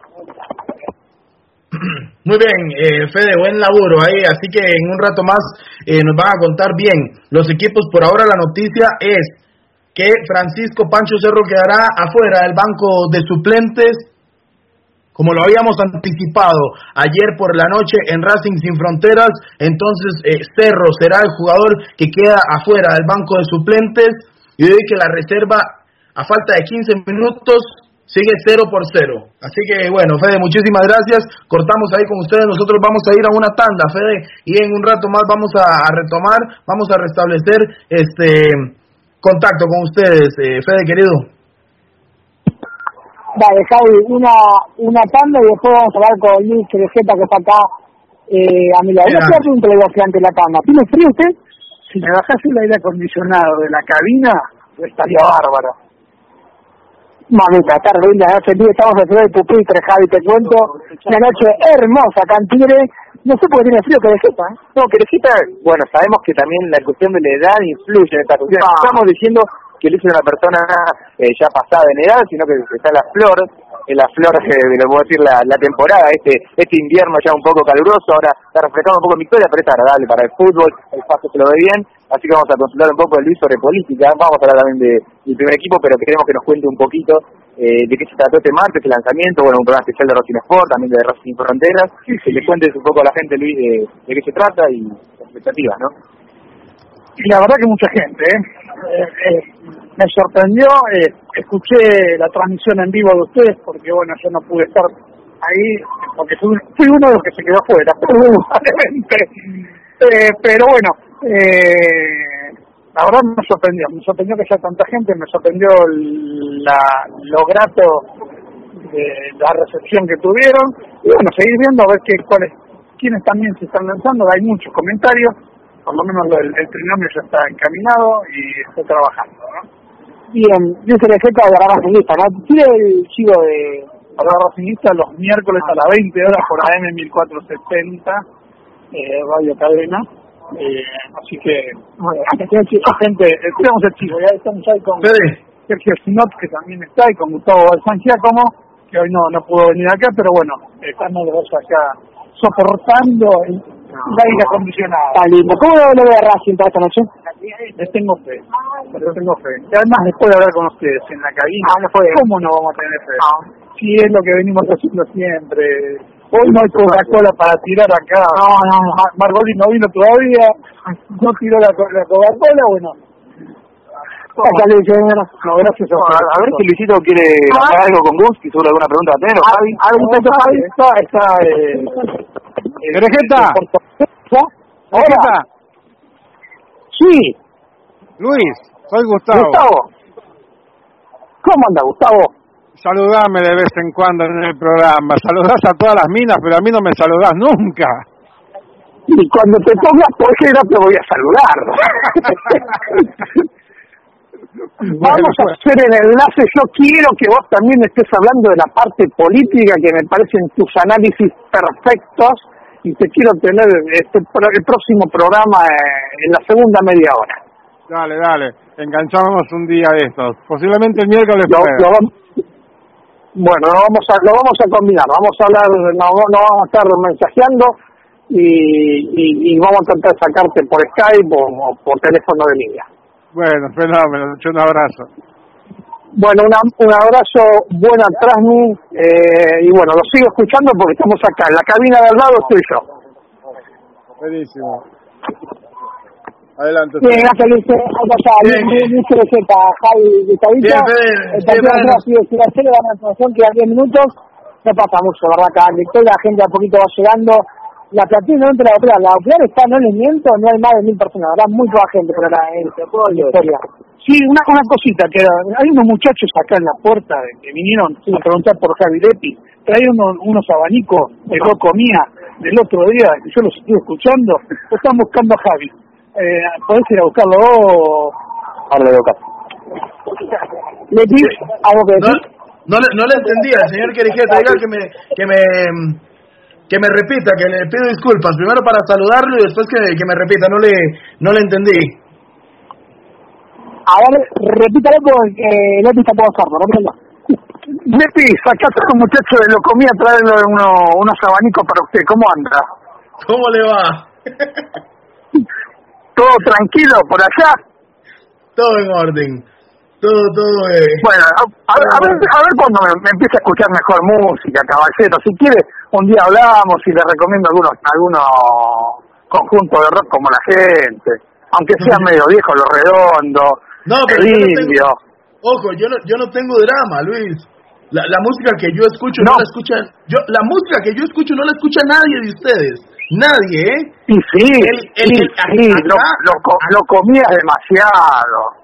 Muy bien, eh, Fede, buen laburo ahí, así que en un rato más eh, nos van a contar bien los equipos. Por ahora la noticia es que Francisco Pancho Cerro quedará afuera del banco de suplentes, como lo habíamos anticipado ayer por la noche en Racing Sin Fronteras. Entonces eh, Cerro será el jugador que queda afuera del banco de suplentes, y hoy que la reserva a falta de quince minutos sigue cero por cero. Así que bueno, Fede, muchísimas gracias, cortamos ahí con ustedes, nosotros vamos a ir a una tanda, Fede, y en un rato más vamos a, a retomar, vamos a restablecer este contacto con ustedes, eh, Fede querido. Vale, Javi, una, una tanda y después vamos a hablar con Luis Cerejeta, que está acá eh, a mi lado. Una pregunta le voy a hacer ante la tanda. ¿Tiene frío usted? Si me bajase el aire acondicionado de la cabina, estaría bárbaro. Mamita, está linda, ¿no? Estamos en el pupitre, Javi, te cuento. Una noche hermosa acá en Tigre. No sé por qué tiene frío, que Querejeta, ¿eh? No, Querejeta, bueno, sabemos que también la cuestión de la edad influye en esta cuestión. Ah. Estamos diciendo que él es una persona eh, ya pasada en edad, sino que está en la flor, en la flor, eh, de lo puedo decir, la, la temporada, este este invierno ya un poco caluroso, ahora está refrescando un poco en Victoria, pero es agradable para el fútbol, el paso se lo ve bien, así que vamos a consultar un poco de Luis sobre política, vamos a hablar también de, del primer equipo, pero queremos que nos cuente un poquito eh, de qué se trató este martes, este lanzamiento, bueno, un programa especial de Racing Sport, también de Racing Sin Fronteras, que le cuentes un poco a la gente, Luis, de, de qué se trata y las expectativas, ¿no? Y la verdad que mucha gente, ¿eh? Eh, eh, me sorprendió, eh, escuché la transmisión en vivo de ustedes, porque bueno, yo no pude estar ahí, porque fui, fui uno de los que se quedó fuera, probablemente. Eh, pero bueno, eh, la verdad me sorprendió, me sorprendió que haya tanta gente, me sorprendió la, lo grato de la recepción que tuvieron, y bueno, seguir viendo a ver qué, cuáles, quiénes también se están lanzando, hay muchos comentarios, por lo menos el, el trinomio ya está encaminado y está trabajando, ¿no? Bien, dice la jefa de la Racingista, ¿no? Tiene el chivo de la Racingista los miércoles a las veinte horas por A M mil cuatrocientos setenta, eh, Radio Cadena. Eh, así que, bueno, gente, tenemos el chivo, ya estamos ahí con Sergio Sinot, que también está, y con Gustavo Balsán Giacomo, que hoy no, no pudo venir acá, pero bueno, estamos los dos acá soportando el, no. el aire acondicionado. Está lindo. ¿Cómo lo ve Racing para esta noche? Les tengo fe, les tengo fe. Y además, después de hablar con ustedes en la cabina, ah, no fue ¿cómo no vamos a tener fe? Ah. Si es lo que venimos haciendo siempre. Hoy no hay Coca-Cola para tirar acá. No, no, no. Margolín no vino todavía, no tiró la, la Coca-Cola, bueno. Acá le dije, no, gracias a, a, a ver si Luisito quiere ah. hacer algo con Gus, si sobre alguna pregunta a tener, o Javi. A ver, está, Javi, está, está, eh... Grejeta. Hola. Sí. Luis, soy Gustavo. Gustavo. ¿Cómo anda, Gustavo? Saludame de vez en cuando en el programa. Saludás a todas las minas, pero a mí no me saludás nunca. Y cuando te pongas pojera te voy a saludar. Bueno, vamos a hacer el enlace. Yo quiero que vos también estés hablando de la parte política, que me parecen tus análisis perfectos, y te quiero tener este el próximo programa en la segunda media hora. Dale, dale, enganchamos un día de estos, posiblemente el miércoles. Lo, lo vamos, bueno, lo vamos a lo vamos a combinar, vamos a hablar, no, no vamos a estar mensajeando y, y, y vamos a tratar de sacarte por Skype o, o por teléfono de línea. Bueno, fenómeno, un abrazo. Bueno, una, un abrazo, buena Trasmi, eh, y bueno, lo sigo escuchando porque estamos acá, en la cabina de al lado estoy yo. Buenísimo. Adelante. Bien, gracias Luis. Luis Receta, Javi Gustavita. El partido de Racing de Chile va a la información, quedan diez minutos. No pasa mucho, ¿verdad? Acá la gente a poquito va llegando. La platina no entra la Operar. La Operar está, no les miento, no hay más de mil personas. Habrá muy poca gente por la historia. Sí, una, una cosita, que hay unos muchachos acá en la puerta que vinieron sí. a preguntar por Javi Lepi. Traen unos, unos abanicos de Loco Mía del otro día, que yo los estuve escuchando. Están buscando a Javi. Eh, ¿Podés ir a buscarlo vos? Ahora lo voy a buscar. ¿Lepi? ¿Algo que decir? No, no, le, no le entendía, señor Querijeta, diga que me... Que me Que me repita, que le pido disculpas, primero para saludarlo y después que, que me repita, no le no le entendí. A ver, repítalo porque eh, Lepi está por hacerlo, repítalo. Lepi, sacaste a un muchacho de Locomía a traerle uno, unos abanicos para usted, ¿cómo anda? ¿Cómo le va? ¿Todo tranquilo por allá? Todo en orden. Todo, todo, eh. Bueno, a, a, ver, a ver, a ver cuando me, me empiece a escuchar mejor música, caballero. Si quiere, un día hablamos y le recomiendo algunos, algunos conjuntos de rock como La Gente, aunque sea medio viejo, Los Redondos, no, pero El yo Indio. No tengo, ojo, yo no, yo no tengo drama, Luis. La, la música que yo escucho no. no la escucha, yo, la música que yo escucho no la escucha nadie de ustedes, nadie, ¿eh? Y sí, el, el, sí, el, sí, acá, lo, lo, lo comías demasiado.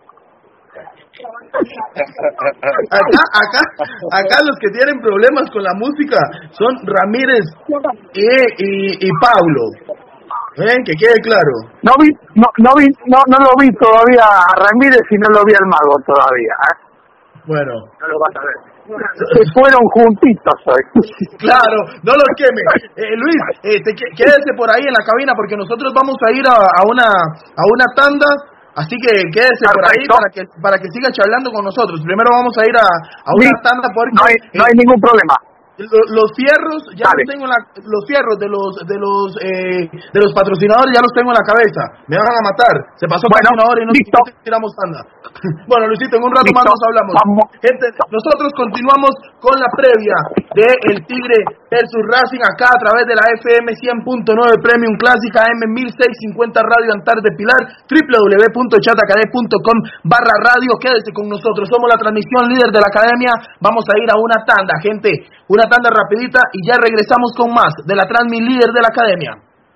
Acá, acá, acá los que tienen problemas con la música son Ramírez y, y, y Pablo. ¿Eh? Que quede claro. No vi, no, no vi, no, no lo vi todavía a Ramírez y no lo vi al Mago todavía. ¿eh? Bueno. No lo vas a ver. Se fueron juntitos hoy. Claro, no los queme. Eh, Luis, eh, te, quédese por ahí en la cabina porque nosotros vamos a ir a, a una a una tanda. Así que quédese Perfecto. por ahí para que para que siga charlando con nosotros. Primero vamos a ir a, a una sí, tanda porque... No hay, no hay ningún problema. los fierros ya Dale. los tengo en la, los fierros de los de los eh, de los patrocinadores ya los tengo en la cabeza. Me van a matar. Se pasó Bueno, casi una hora y no listo. no tiramos tanda. Bueno, Luisito, en un rato Listo. más nos hablamos. Vamos. Gente, nosotros continuamos con la previa de El Tigre versus Racing acá a través de la F M cien punto nueve Premium Clásica A M mil seiscientos cincuenta Radio Antar de Pilar, w w w punto chatacadé punto com barra radio. Quédese con nosotros, somos la transmisión líder de la academia. Vamos a ir a una tanda, gente, una tanda rapidita y ya regresamos con más de la transmisión líder de la academia.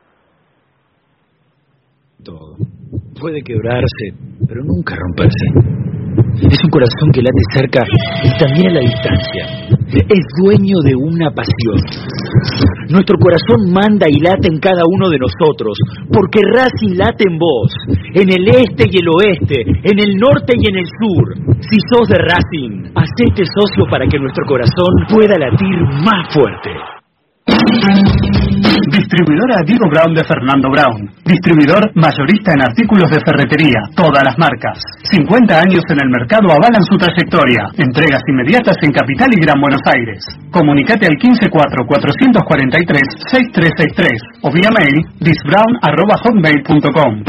Todo puede quebrarse, pero nunca romperse. Es un corazón que late cerca y también a la distancia. Es dueño de una pasión. Nuestro corazón manda y late en cada uno de nosotros, porque Racing late en vos, en el este y el oeste, en el norte y en el sur. Si sos de Racing, hacete socio para que nuestro corazón pueda latir más fuerte. Distribuidora Diego Brown de Fernando Brown. Distribuidor mayorista en artículos de ferretería, todas las marcas. cincuenta años en el mercado avalan su trayectoria. Entregas inmediatas en Capital y Gran Buenos Aires. Comunicate al uno cinco cuatro cuatro cuatro tres seis tres seis tres o vía mail disbrown arroba hotmail punto com.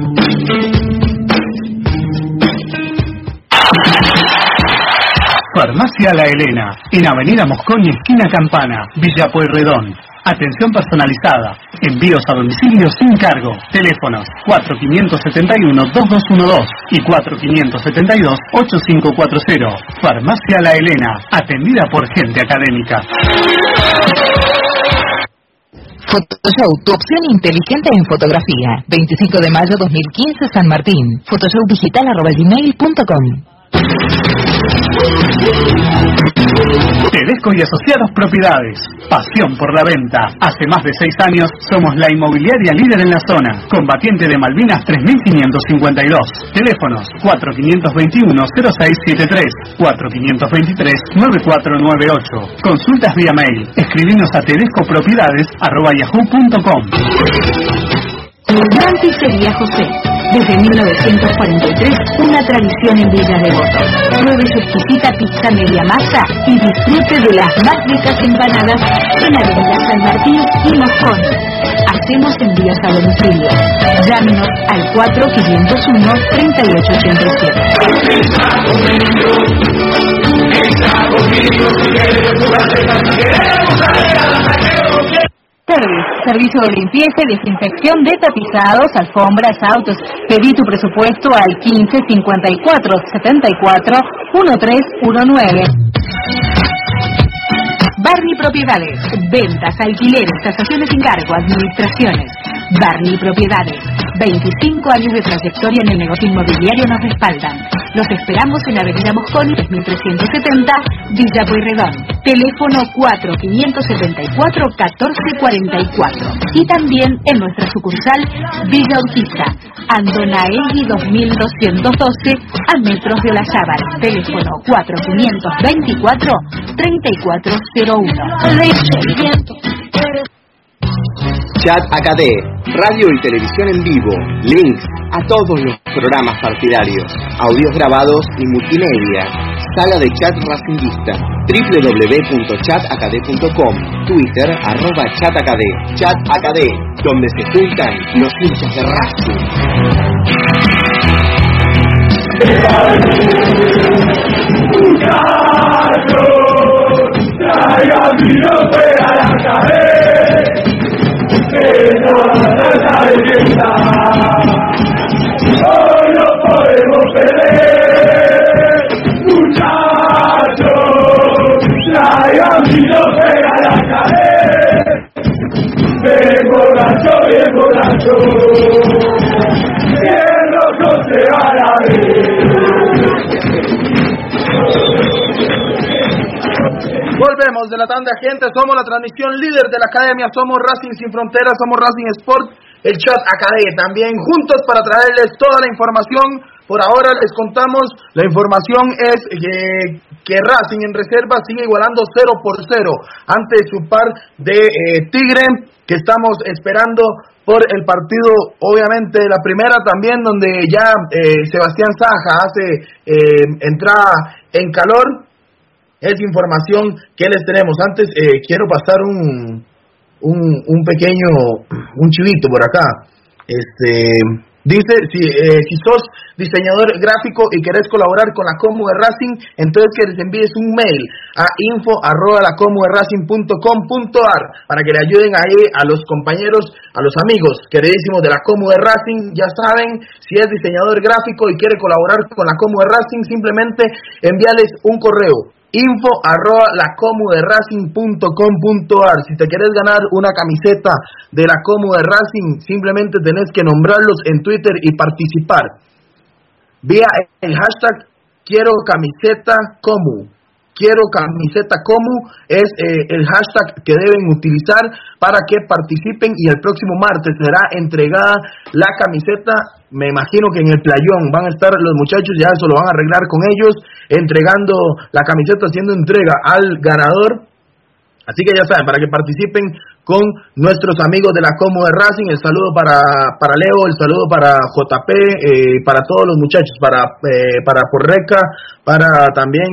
Farmacia La Elena, en Avenida Mosconi, esquina Campana, Villa Pueyrredón. Atención personalizada, envíos a domicilio sin cargo. Teléfonos cuatro cinco siete uno dos dos uno dos y cuatro cinco siete dos ocho cinco cuatro cero. Farmacia La Elena, atendida por gente académica. Photoshow, tu opción inteligente en fotografía. veinticinco de mayo dos mil quince, San Martín. Photoshowdigital arroba gmail punto com. Tedesco y Asociados Propiedades. Pasión por la venta. Hace más de seis años somos la inmobiliaria líder en la zona. Combatiente de Malvinas tres mil quinientos cincuenta y dos. Teléfonos cuatro cinco dos uno cero seis siete tres, cuatro cinco dos tres nueve cuatro nueve ocho. Consultas vía mail. Escribinos a tedescopropiedades arroba yahoo punto com. Gran Pizzería José. Desde mil novecientos cuarenta y tres, una tradición en Villa Devoto. Pruebe su exquisita pizza media masa y disfrute de las más ricas empanadas en Avenida San Martín y Moscón. Hacemos envíos a domicilio. Llámenos al cuatro cinco cero uno tres ocho ocho siete. Service, servicio de limpieza y desinfección de tapizados, alfombras, autos. Pedí tu presupuesto al quince cincuenta y cuatro setenta y cuatro trece diecinueve. Barney Propiedades, ventas, alquileres, tasaciones sin cargo, administraciones. Barney Propiedades, veinticinco años de trayectoria en el negocio inmobiliario nos respaldan. Los esperamos en Avenida Mosconi tres mil trescientos setenta, Villa Pueyrredón. Teléfono cuatro cinco siete cuatro uno cuatro cuatro cuatro. Y también en nuestra sucursal Villa Urquiza, Andonaegui dos mil doscientos doce, a metros de Olazábal. Teléfono cuatro cinco dos cuatro treinta y cuatro cero uno. Chat Acadé, radio y televisión en vivo, links a todos los programas partidarios, audios grabados y multimedia, sala de chat racinguista, w w w punto chat acadé punto com, Twitter, arroba chatacadé, Chat Acadé, donde se juntan los hinchas de Racing. Hoy no podemos perder, muchachos, traigan vino, pega la caer, bien borracho, bien borracho, bien rojo se van a Volvemos de la tanda, gente. Somos la transmisión líder de la academia. Somos Racing Sin Fronteras, somos Racing Sport, el Chat Acadé. También juntos para traerles toda la información. Por ahora les contamos, la información es que, que Racing en reserva sigue igualando cero por cero ante su par de eh, Tigre, que estamos esperando por el partido, obviamente la primera también, donde ya eh, Sebastián Saja hace eh, entrada en calor. es información que les tenemos. Antes eh, quiero pasar un, un un pequeño un chivito por acá. Este dice, si, eh, si sos diseñador gráfico y querés colaborar con la Comu de Racing, entonces que les envíes un mail a info arroba la comu de racing punto com punto ar para que le ayuden ahí a los compañeros, a los amigos queridísimos de la Comu de Racing. Ya saben, si es diseñador gráfico y quiere colaborar con la Comu de Racing, simplemente envíales un correo, info arroba la comu de racing punto com punto ar. Si te querés ganar una camiseta de la Comu de Racing, simplemente tenés que nombrarlos en Twitter y participar vía el hashtag quiero camiseta Comu. Quiero camiseta Comu es eh, el hashtag que deben utilizar para que participen, y el próximo martes será entregada la camiseta. Me imagino que en el playón van a estar los muchachos, ya eso lo van a arreglar con ellos, entregando la camiseta, haciendo entrega al ganador. Así que ya saben, para que participen con nuestros amigos de la Comu de Racing. El saludo para, para Leo, el saludo para J P, eh, para todos los muchachos, para, eh, para Porreca, para también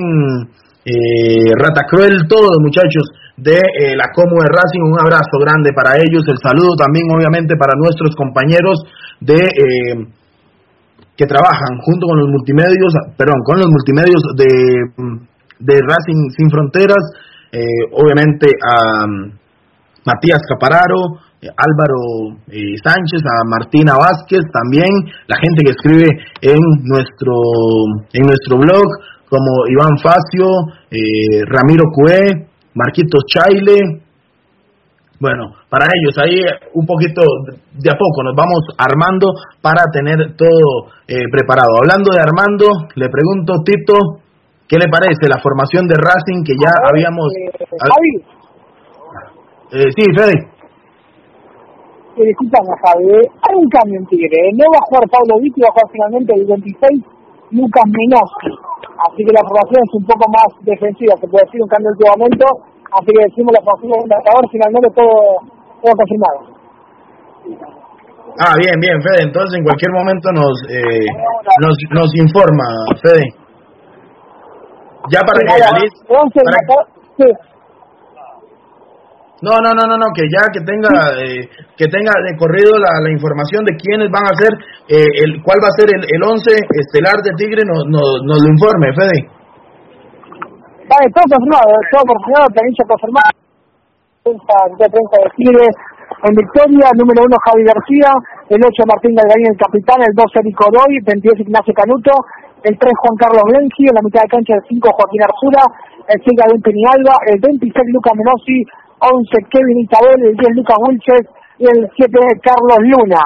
eh, Rata Cruel, todos los muchachos de eh, la Comu de Racing. Un abrazo grande para ellos. El saludo también obviamente para nuestros compañeros de eh, que trabajan junto con los multimedios, perdón, con los multimedios de, de Racing Sin Fronteras, eh, obviamente a um, Matías Capararo, eh, Álvaro eh, Sánchez, a Martina Vázquez, también la gente que escribe en nuestro en nuestro blog, como Iván Facio, eh, Ramiro Cué, Marquitos Chaile. Bueno, para ellos ahí un poquito de a poco nos vamos armando para tener todo eh, preparado. Hablando de Armando, le pregunto, Tito, ¿qué le parece la formación de Racing que ya habíamos... Javi. Eh, sí, Fede. Eh, disculpame, Javi, hay un cambio en Tigre. No va a jugar Pablo Vitti, va a jugar finalmente el veintiséis, Lucas Menossi. Así que la formación es un poco más defensiva, se puede decir, un cambio en último momento. Así que decimos la formación del marcador, finalmente todo, todo confirmado. Ah, bien, bien, Fede. Entonces en cualquier momento nos eh, nos, nos informa, Fede. Ya para que la lista... No, no, no, no, no, que ya que tenga eh, que tenga de corrido la, la información de quiénes van a ser, eh, el cuál va a ser el, el once estelar de Tigre, nos, nos, nos lo informe, Fede. Vale, todo confirmado, todo confirmado, planilla confirmada. De prensa de Tigre en victoria, número uno Javi García, el ocho Martín Galgarín, el capitán, el dos Eric Godoy, veintidós Ignacio Canuto, el tres Juan Carlos Benji, en la mitad de cancha el cinco Joaquín Arzura, el seis Gabriel Peñalba, el veintiséis Lucas Menossi, once Kevin Isabel, el diez Lucas Wilches y el siete Carlos Luna.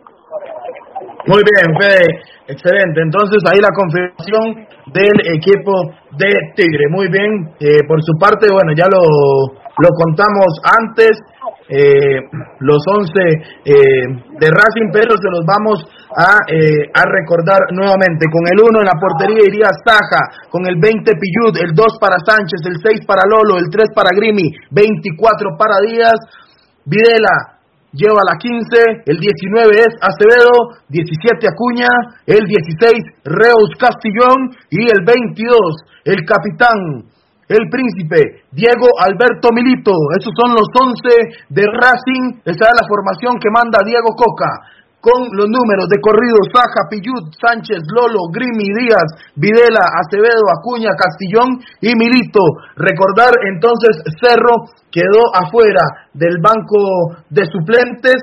Muy bien, Fede, excelente. Entonces ahí la confirmación del equipo de Tigre. Muy bien, eh, por su parte, bueno, ya lo, lo contamos antes, eh, los once eh, de Racing, pero se los vamos a, eh, a recordar nuevamente. Con el uno en la portería iría Saja, con el veinte Pillud, el dos para Sánchez, el seis para Lolo, el tres para Grimi, veinticuatro para Díaz, Videla lleva la quince, el diecinueve es Acevedo, diecisiete Acuña, el dieciséis Reus Castillón y el veintidós el capitán, el príncipe Diego Alberto Milito. Esos son los once de Racing. Esta es la formación que manda Diego Coca, con los números de corrido: Saja, Pillud, Sánchez, Lolo, Grimi, Díaz, Videla, Acevedo, Acuña, Castillón y Milito. Recordar entonces, Cerro quedó afuera del banco de suplentes,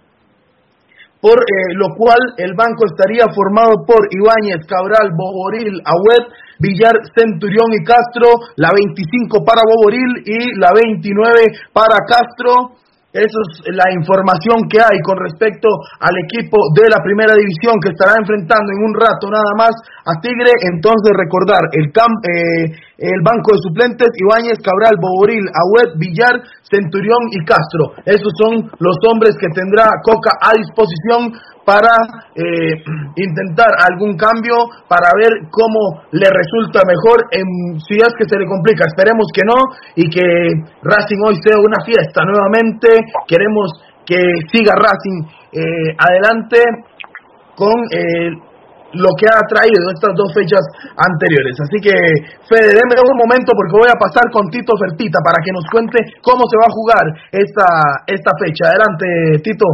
por eh, lo cual el banco estaría formado por Ibáñez, Cabral, Boboril, Agüed, Villar, Centurión y Castro, la veinticinco para Boboril y la veintinueve para Castro. Esa es la información que hay con respecto al equipo de la primera división, que estará enfrentando en un rato nada más a Tigre. Entonces recordar el camp, eh, el banco de suplentes: Ibáñez, Cabral, Boboril, Agüed, Villar, Centurión y Castro. Esos son los hombres que tendrá Coca a disposición para eh, intentar algún cambio, para ver cómo le resulta mejor, en, si es que se le complica. Esperemos que no, y que Racing hoy sea una fiesta nuevamente. Queremos que siga Racing eh, adelante con eh, lo que ha traído estas dos fechas anteriores. Así que, Fede, déme un momento porque voy a pasar con Tito Fertita para que nos cuente cómo se va a jugar esta, esta fecha. Adelante, Tito.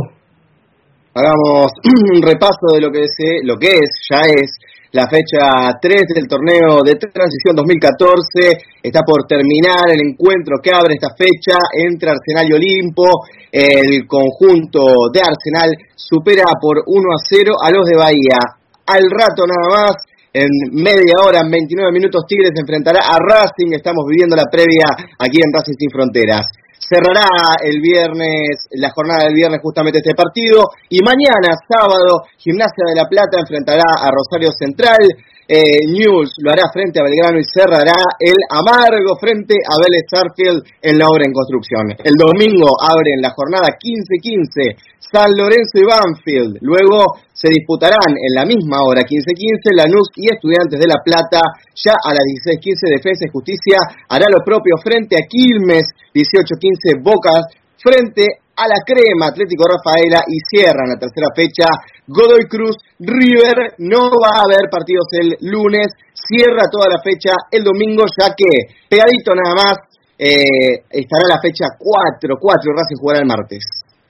Hagamos un repaso de lo que es, lo que es, ya es la fecha tres del torneo de transición dos mil catorce. Está por terminar el encuentro que abre esta fecha entre Arsenal y Olimpo. El conjunto de Arsenal supera por uno a cero a los de Bahía. Al rato nada más, en media hora, en veintinueve minutos, Tigre se enfrentará a Racing. Estamos viviendo la previa aquí en Racing Sin Fronteras. Cerrará el viernes, la jornada del viernes justamente este partido, y mañana, sábado, Gimnasia de La Plata enfrentará a Rosario Central, eh, Newell's lo hará frente a Belgrano y cerrará el Amargo frente a Vélez Sarsfield en la obra en construcción. El domingo abren la jornada quince quince, San Lorenzo y Banfield. Luego se disputarán en la misma hora, quince quince, Lanús y Estudiantes de La Plata. Ya a las dieciséis quince, Defensa y Justicia hará lo propio frente a Quilmes. dieciocho quince, Boca frente a la Crema, Atlético Rafaela, y cierran la tercera fecha Godoy Cruz River. No va a haber partidos el lunes, cierra toda la fecha el domingo, ya que pegadito nada más eh, estará la fecha cuatro, cuatro, Racing jugará el martes.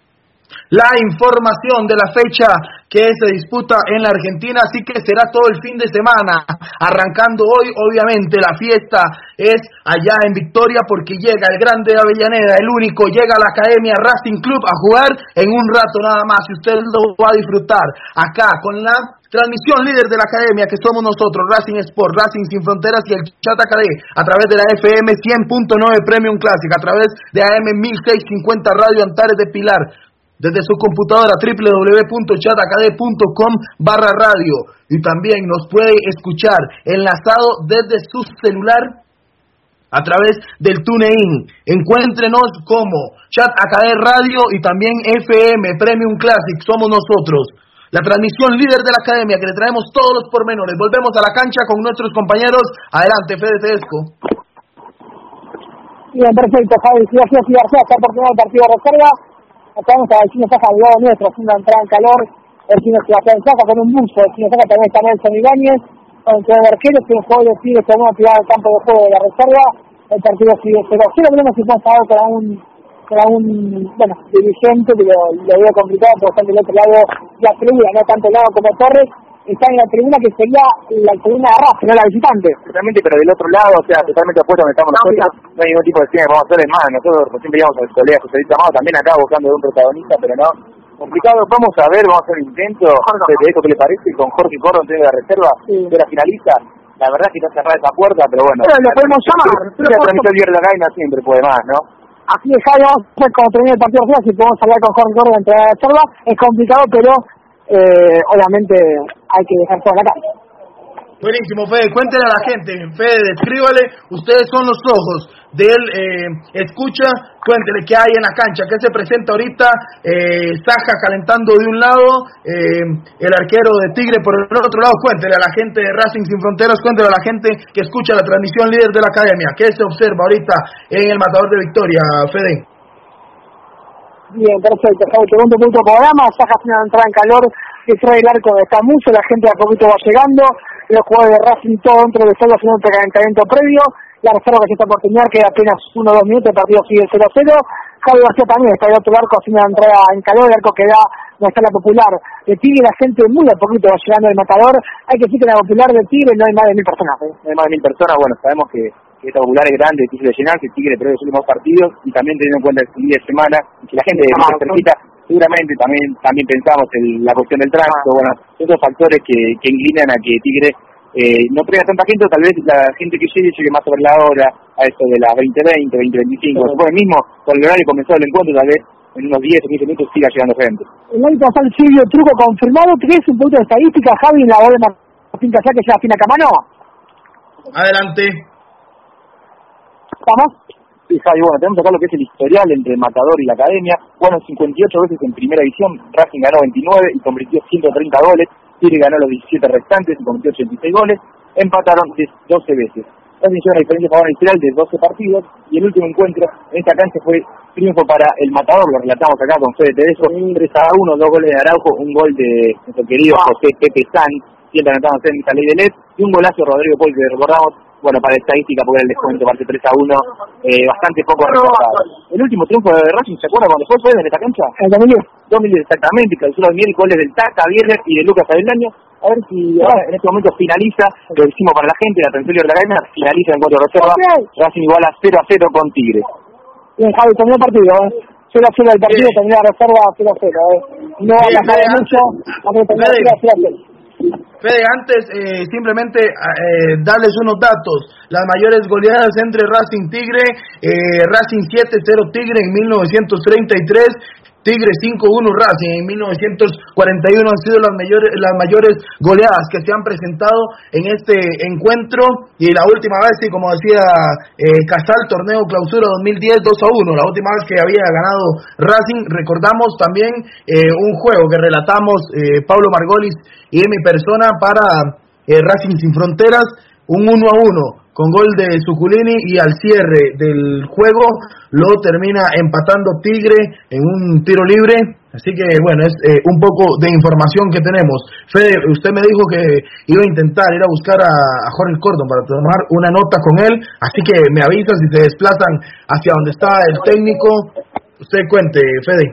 La información de la fecha que se disputa en la Argentina, así que será todo el fin de semana, arrancando hoy. Obviamente la fiesta es allá en Victoria porque llega el grande de Avellaneda, el único, llega a la Academia Racing Club a jugar en un rato nada más, y usted lo va a disfrutar acá con la transmisión líder de la Academia, que somos nosotros, Racing Sport, Racing Sin Fronteras y el Chat Acadé, a través de la F M cien punto nueve Premium Classic, a través de A M mil seiscientos cincuenta Radio Antares de Pilar, desde su computadora doble u doble u doble u punto chatacadé punto com barra radio, y también nos puede escuchar enlazado desde su celular a través del TuneIn. Encuéntrenos como Chat Acadé Radio y también F M Premium Classic, somos nosotros. La transmisión líder de la Academia, que le traemos todos los pormenores. Volvemos a la cancha con nuestros compañeros. Adelante, Fede Tedesco. Bien, perfecto, Javi. Gracias, García, está por tener el partido de reserva. Estamos a el Chino Saca al lado nuestro, haciendo una entrada en calor. El Chino Saca con un buzo. El Chino Saca también está Nelson Ibáñez, con los arqueros que los jugadores Tigres se van a tirar al campo de juego de la reserva. El partido sigue cero cero. Veremos si podemos hablar con un, con un bueno, dirigente, que lo, lo veo complicado, porque está del otro lado la tribuna, no tanto el lado como Torres. Está en la tribuna que sería la tribuna de Racing, no la visitante. Totalmente, pero del otro lado, o sea, totalmente opuesto donde estamos nosotros, no, no hay ningún tipo de esquema que vamos a hacer. Es más, nosotros siempre íbamos al colega José Luis Amado, también acá buscando de un protagonista, pero no. Complicado, vamos a ver, vamos a hacer un intento. Te digo qué le parece, con Jorge Cordon de la reserva, sí. De la finalista. La verdad es que está cerrada esa puerta, pero bueno. Pero lo podemos llamar. Pero la transmisión libre de la cadena siempre puede más, ¿no? Así es, Javi, vamos a ver cómo termina el partido de reserva, si podemos hablar con Jorge Cordon entre la reserva. Es complicado, pero Eh, obviamente hay que dejar todo en la calle. Buenísimo, Fede, cuéntele a la gente, Fede, descríbale, ustedes son los ojos de él, eh, escucha, cuéntele qué hay en la cancha, qué se presenta ahorita, eh, Saja calentando de un lado, eh, el arquero de Tigre por el otro lado. Cuéntele a la gente de Racing Sin Fronteras, cuéntele a la gente que escucha la transmisión líder de la Academia, qué se observa ahorita en el Matador de Victoria, Fede. Bien, perfecto, Javi, segundo punto del programa. Saja hace una entrada en calor que trae el arco de Camuso, la gente a poquito va llegando, los jugadores de Racing todo dentro de solo haciendo un calentamiento previo, la reserva que se está por terminar, queda apenas uno o dos minutos, el partido sigue cero cero. Javi García también está del otro arco haciendo una entrada en calor, el arco que da donde está la Popular de Tigre, la gente muy a poquito va llegando al Matador. Hay que decir que la Popular de Tigre no hay más de mil personas, ¿eh? No hay más de mil personas, bueno, sabemos que que esta Popular es grande, difícil de llenar, que Tigre perdió los últimos partidos, y también teniendo en cuenta el fin de semana, y que la gente de más cerquita, seguramente también también pensamos en la cuestión del tránsito, bueno, esos factores que, que inclinan a que Tigre eh, no traiga tanta gente, tal vez la gente que llegue llegue más sobre la hora, a eso de las veinte veinte, veinte veinticinco, sí. Después mismo, con el horario comenzó el encuentro, tal vez en unos diez o quince minutos siga llegando gente. El árbitro está el Silvio Truco confirmado. ¿Tenés un poquito de estadística, Javi, en la voz de Martín Casá, que ya afina Camano? Adelante. ¿Vamos? Sí, Javi, bueno, tenemos acá lo que es el historial entre el Matador y la Academia. Bueno, cincuenta y ocho veces en primera división, Racing ganó veintinueve y convirtió ciento treinta goles, Tigre ganó los diecisiete restantes y convirtió ochenta y seis goles, empataron doce veces. Racing lleva una diferencia favor inicial de doce partidos, y el último encuentro en esta cancha fue triunfo para el Matador, lo relatamos acá con Fede Tedesco, tres a uno, dos goles de Araujo, un gol de nuestro querido José Pepe Sanz, sientan entrando en esta ley de L E D, y un golazo de Rodrigo Paul que recordamos, bueno, para estadística porque era el descuento, parte tres a uno, eh, bastante poco recordado. El último triunfo de Racing, ¿se acuerda cuando fue? ¿Fue en esta cancha? En dos mil diez. dos mil diez exactamente, clausuró el miércoles del Tata Viernes y de Lucas Avendaño. A ver si ahora, en este momento finaliza, lo decimos para la gente, la atención de la cadena, finaliza el encuentro de reserva, Racing igual a cero a cero con Tigre. Bien, Javi, terminó el partido, ¿eh? cero a cero el partido, sí. Terminó la reserva cero a cero, ¿eh? No sí, ha pasado mucho, aunque terminó cero a cero. Fede, antes eh, simplemente eh, darles unos datos. Las mayores goleadas entre Racing Tigre, eh, Racing siete cero Tigre en mil novecientos treinta y tres, Tigre cinco uno Racing en mil novecientos cuarenta y uno han sido las mayores, las mayores goleadas que se han presentado en este encuentro, y la última vez, sí, como decía eh, Casal, torneo clausura dos mil diez dos a uno, la última vez que había ganado Racing. Recordamos también eh, un juego que relatamos eh, Pablo Margolis y en mi persona para eh, Racing Sin Fronteras, un uno a uno con gol de Suculini, y al cierre del juego lo termina empatando Tigre en un tiro libre. Así que bueno, es eh, un poco de información que tenemos. Fede, usted me dijo que iba a intentar ir a buscar a, a Jorge Cordon para tomar una nota con él, así que me avisa si se desplazan hacia donde está el técnico. Usted cuente, Fede.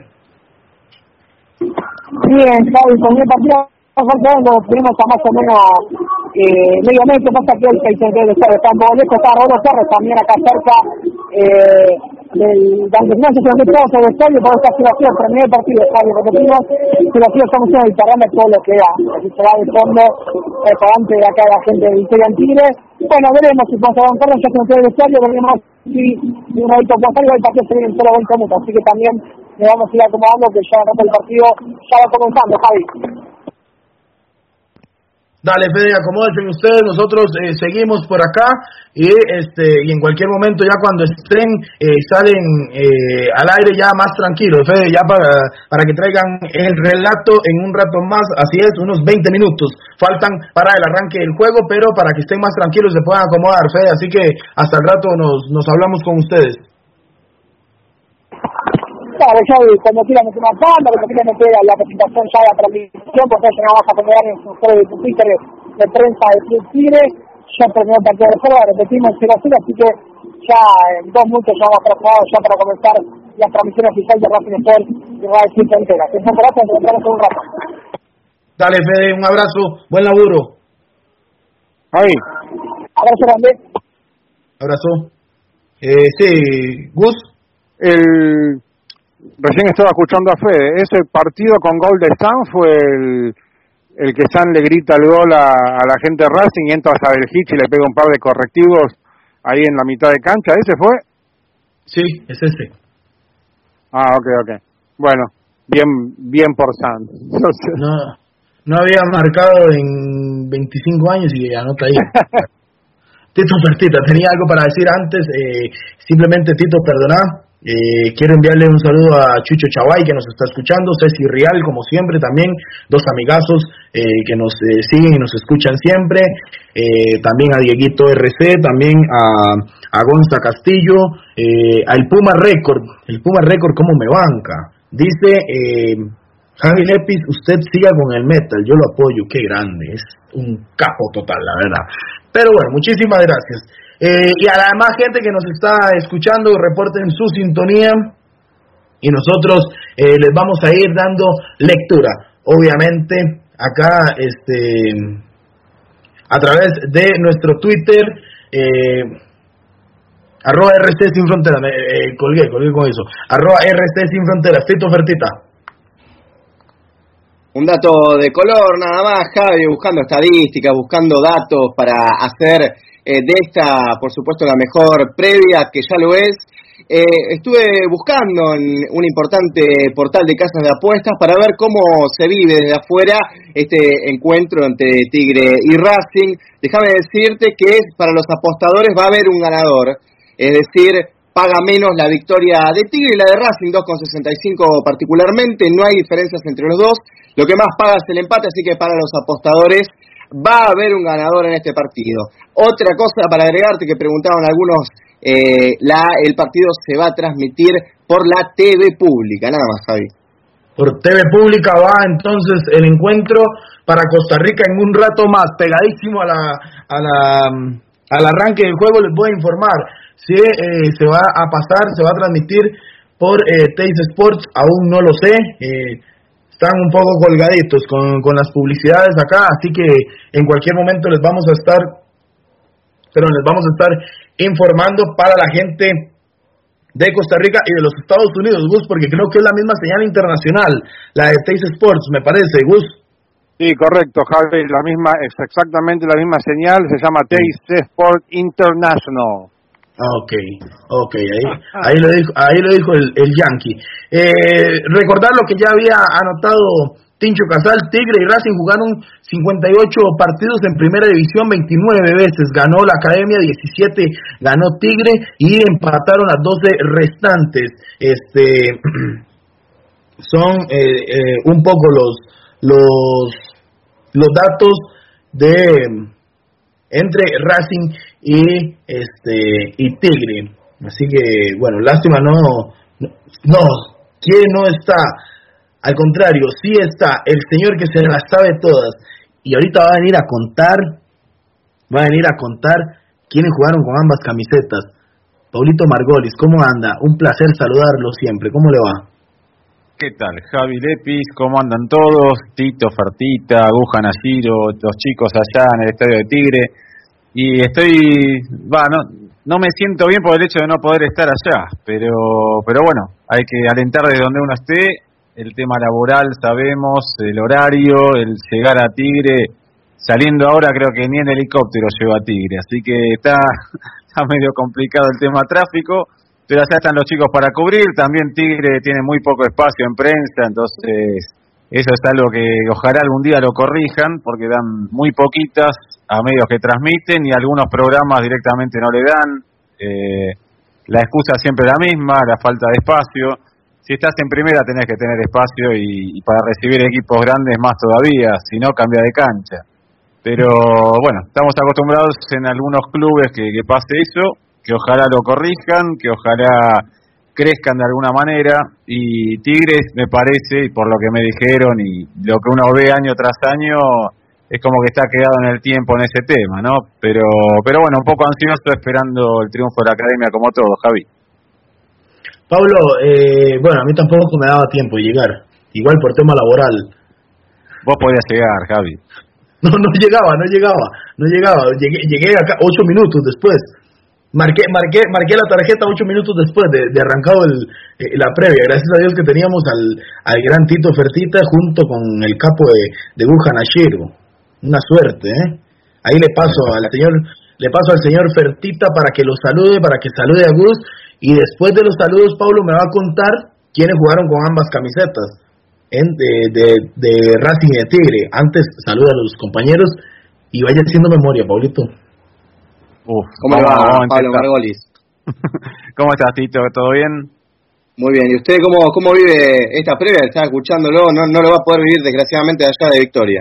Bien, Javi, con el partido lo tuvimos a más o menos eh, medio mes, que pasa que el seis de estar está en Boleco, está Rodolfo Torres también acá cerca eh, del Danguesnacio, donde todos el estadio, por esta situación, terminé el partido, Javi, repetimos, situación estamos en el terreno todo lo que da, así se va de fondo, eh, para antes de acá la gente de Victoria en Tigre. Bueno, veremos si vamos a avanzar, ya se metió el estadio, veremos si de un adito puede salir, el partido se viene en solo veinte minutos, así que también le vamos a ir acomodando que ya el partido ya va comenzando, Javi. Dale, Fede, acomódense ustedes, nosotros eh, seguimos por acá y este y en cualquier momento ya cuando estén eh, salen eh, al aire ya más tranquilos, Fede, ya para, para que traigan el relato en un rato más, así es, unos veinte minutos faltan para el arranque del juego, pero para que estén más tranquilos se puedan acomodar, Fede, así que hasta el rato nos, nos hablamos con ustedes. Claro, ya cuando quieran meter una banda, cuando quieran meter la presentación ya de la transmisión, porque ya vamos a acomodar en su juego de Twitter de prensa de Club Tigre, ya terminó el partido de reserva, repetimos cero a cero, así que ya en dos minutos ya vamos a trabajar ya para comenzar la transmisión oficial de Racing Sport de Radio Cinco entera. Que un abrazo, nos encontramos en un rato. Dale, Fede, un abrazo, buen laburo. Ahí. Abrazo grande. Abrazo. Eh, sí, Gus. El... Recién estaba escuchando a Fede, ese partido con gol de Stan fue el, el que Stan le grita el gol a, a la gente de Racing y entra a Saberhich y le pega un par de correctivos ahí en la mitad de cancha, ¿ese fue? Sí, es ese. Ah, ok, ok. Bueno, bien bien por Stan. No, no había marcado en veinticinco años y anota ahí. Tito Fertita, tenía algo para decir antes, eh, simplemente Tito, perdoná. Eh, quiero enviarle un saludo a Chucho Chavay que nos está escuchando, Ceci Rial como siempre también, dos amigazos eh, que nos eh, siguen y nos escuchan siempre, eh, también a Dieguito R C, también a, a Gonza Castillo, eh, al Puma Record, el Puma Record como me banca, dice eh, Javi Lepis, usted siga con el metal, yo lo apoyo, qué grande, es un capo total la verdad, pero bueno, muchísimas gracias. Eh, y a la demás gente que nos está escuchando, reporten su sintonía y nosotros eh, les vamos a ir dando lectura, obviamente acá este a través de nuestro Twitter eh, arroba R C Sin Fronteras, me eh, colgué, colgué con eso, arroba R C Sin Fronteras. Tito Fertita. Un dato de color nada más, Javi, buscando estadísticas, buscando datos para hacer Eh, de esta, por supuesto, la mejor previa, que ya lo es. Eh, estuve buscando en un importante portal de casas de apuestas para ver cómo se vive desde afuera este encuentro entre Tigre y Racing. Déjame decirte que para los apostadores va a haber un ganador, es decir, paga menos la victoria de Tigre y la de Racing, dos con sesenta y cinco particularmente, no hay diferencias entre los dos, lo que más paga es el empate, así que para los apostadores va a haber un ganador en este partido. Otra cosa para agregarte que preguntaban algunos, eh, la, el partido se va a transmitir por la T V pública, nada más, Javi. por T V Pública va entonces el encuentro para Costa Rica en un rato más, pegadísimo a la, a la, al arranque del juego. Les voy a informar si eh, se va a pasar, se va a transmitir por eh, Teis Sports, aún no lo sé, eh, están un poco colgaditos con, con las publicidades acá, así que en cualquier momento les vamos a estar, pero les vamos a estar informando para la gente de Costa Rica y de los Estados Unidos, Gus, porque creo que es la misma señal internacional, la de Teis Sports, me parece, Gus. Sí, correcto, Javi, la misma, es exactamente la misma señal, se llama Teis Sports International. Ah, ok, ok, ahí, ahí lo dijo, ahí lo dijo el, el Yankee. Eh, recordar lo que ya había anotado Tincho Casal. Tigre y Racing jugaron cincuenta y ocho partidos en primera división, veintinueve veces ganó la academia, diecisiete ganó Tigre y empataron las doce restantes. Este son eh, eh, un poco los los los datos de entre Racing y este y Tigre. Así que bueno, lástima no no, no ¿quién no está? Al contrario, sí está el señor que se las sabe todas. Y ahorita va a venir a contar, va a venir a contar quiénes jugaron con ambas camisetas. Paulito Margolis, ¿cómo anda? Un placer saludarlo siempre. ¿Cómo le va? ¿Qué tal? Javi Lepis, ¿cómo andan todos? Tito, Fertita, Aguja Nashiro, los chicos allá en el Estadio de Tigre. Y estoy, va, no, no me siento bien por el hecho de no poder estar allá. Pero, pero bueno, hay que alentar desde donde uno esté. El tema laboral sabemos, el horario, el llegar a Tigre, saliendo ahora creo que ni en helicóptero llego a Tigre, así que está, está medio complicado el tema tráfico, pero allá están los chicos para cubrir. También Tigre tiene muy poco espacio en prensa, entonces eso es algo que ojalá algún día lo corrijan, porque dan muy poquitas a medios que transmiten y algunos programas directamente no le dan. Eh, la excusa siempre es la misma, la falta de espacio. Si estás en primera tenés que tener espacio y, y para recibir equipos grandes más todavía, si no cambia de cancha. Pero bueno, estamos acostumbrados en algunos clubes que, que pase eso, que ojalá lo corrijan, que ojalá crezcan de alguna manera. Y Tigres me parece, y por lo que me dijeron y lo que uno ve año tras año, es como que está quedado en el tiempo en ese tema, ¿no? Pero, pero bueno, un poco ansioso esperando el triunfo de la academia como todo, Javi. Pablo, eh, bueno, a mí tampoco me daba tiempo de llegar, igual por tema laboral. Vos podías llegar, Javi. No, no llegaba, no llegaba, no llegaba. Llegué, llegué acá ocho minutos después. Marqué, marqué, marqué la tarjeta ocho minutos después de, de arrancado el, eh, la previa. Gracias a Dios que teníamos al, al gran Tito Fertita junto con el capo de, de Buja Nashiro. Una suerte, ¿eh? Ahí le paso al señor, le paso al señor Fertita para que lo salude, para que salude a Gus. Y después de los saludos, Pablo me va a contar quiénes jugaron con ambas camisetas en, de, de, de Racing y de Tigre. Antes, saluda a los compañeros y vaya haciendo memoria, Paulito. Uf, ¿Cómo le va, Pablo Margolis? ¿Cómo estás, Tito? ¿Todo bien? Muy bien. ¿Y usted cómo, cómo vive esta previa? Estaba escuchándolo, no, no lo va a poder vivir desgraciadamente allá de Victoria.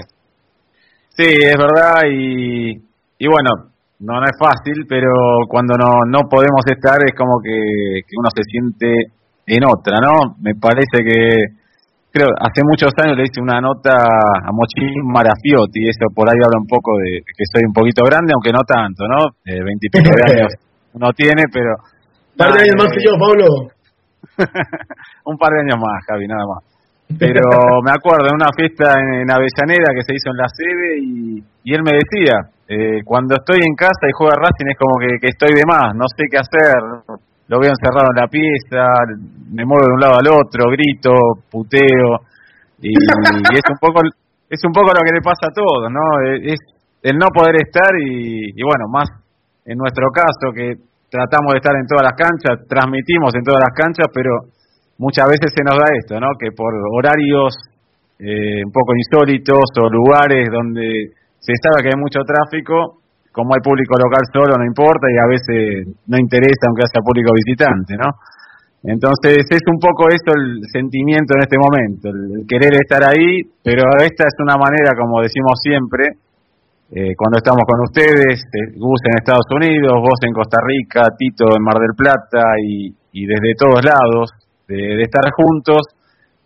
Sí, es verdad, y, y bueno... No, no es fácil, pero cuando no no podemos estar es como que, que uno se siente en otra, ¿no? Me parece que, creo, hace muchos años le hice una nota a Mochín Marafiotti, y eso por ahí habla un poco de que soy un poquito grande, aunque no tanto, ¿no? Eh, veintipico de años uno tiene, pero... Un par de años más que yo, Pablo. Un par de años más, Javi, nada más. Pero me acuerdo de una fiesta en, en Avellaneda que se hizo en la sede y, y él me decía... Eh, cuando estoy en casa y juega Racing es como que, que estoy de más, no sé qué hacer, lo veo encerrado en la pieza, me muevo de un lado al otro, grito, puteo, y, y es un poco es un poco lo que le pasa a todos, ¿no? Es el no poder estar y, y bueno, más en nuestro caso que tratamos de estar en todas las canchas, transmitimos en todas las canchas, pero muchas veces se nos da esto, ¿no? Que por horarios eh, un poco insólitos o lugares donde se sabe que hay mucho tráfico, como hay público local solo no importa y a veces no interesa aunque haya público visitante, ¿no? Entonces es un poco eso el sentimiento en este momento, el querer estar ahí, pero esta es una manera, como decimos siempre, eh, cuando estamos con ustedes, eh, Gus en Estados Unidos, vos en Costa Rica, Tito en Mar del Plata y, y desde todos lados, de, de estar juntos,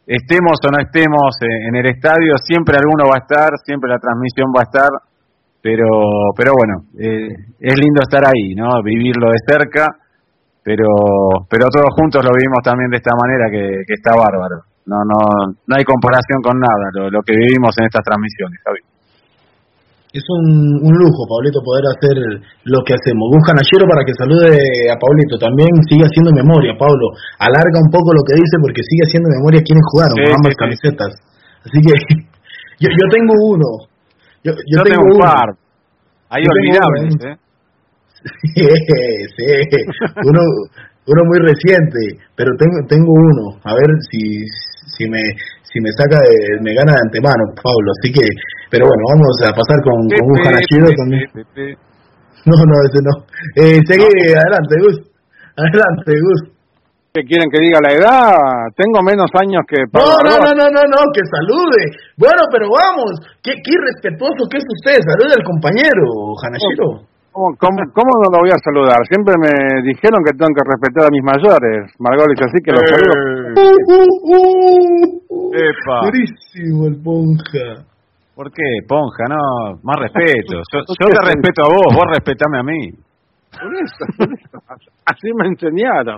estemos o no estemos en el estadio, siempre alguno va a estar, siempre la transmisión va a estar, pero pero bueno, eh, es lindo estar ahí, ¿no? Vivirlo de cerca, pero pero todos juntos lo vivimos también de esta manera que, que está bárbaro. No no no hay comparación con nada lo, lo que vivimos en estas transmisiones, Javi. Es un, un lujo, Pablito, poder hacer lo que hacemos. Buscan a Yero para que salude a Pablito. También sigue haciendo memoria, Pablo. Alarga un poco lo que dice porque sigue haciendo memoria quienes jugaron sí, con ambas sí, camisetas. Así que yo, yo tengo uno. Yo, yo, yo tengo, tengo un uno. par. Hay yo olvidables, uno, ¿eh? Sí, sí. Uno, uno muy reciente, pero tengo tengo uno. A ver si si me si me saca de, me gana de antemano, Pablo. Así que, pero bueno, vamos a pasar con, con un Hanashiro también. No, no, ese no. Eh, seguí, no. Adelante, Gus. Adelante, Gus. ¿Qué quieren que diga la edad? Tengo menos años que Pablo. No, no, no, no, no, no, que salude. Bueno, pero vamos, qué, qué irrespetuoso que es usted. Salude al compañero, Hanashiro. ¿Cómo, cómo, ¿Cómo no lo voy a saludar? Siempre me dijeron que tengo que respetar a mis mayores, Margolis, así que lo eh, saludo. Uh, uh, uh, Epa. Durísimo el Ponja. ¿Por qué, Ponja? No, más respeto. Yo, yo te respeto a vos, vos respetame a mí. Por eso, por eso. Así me enseñaron.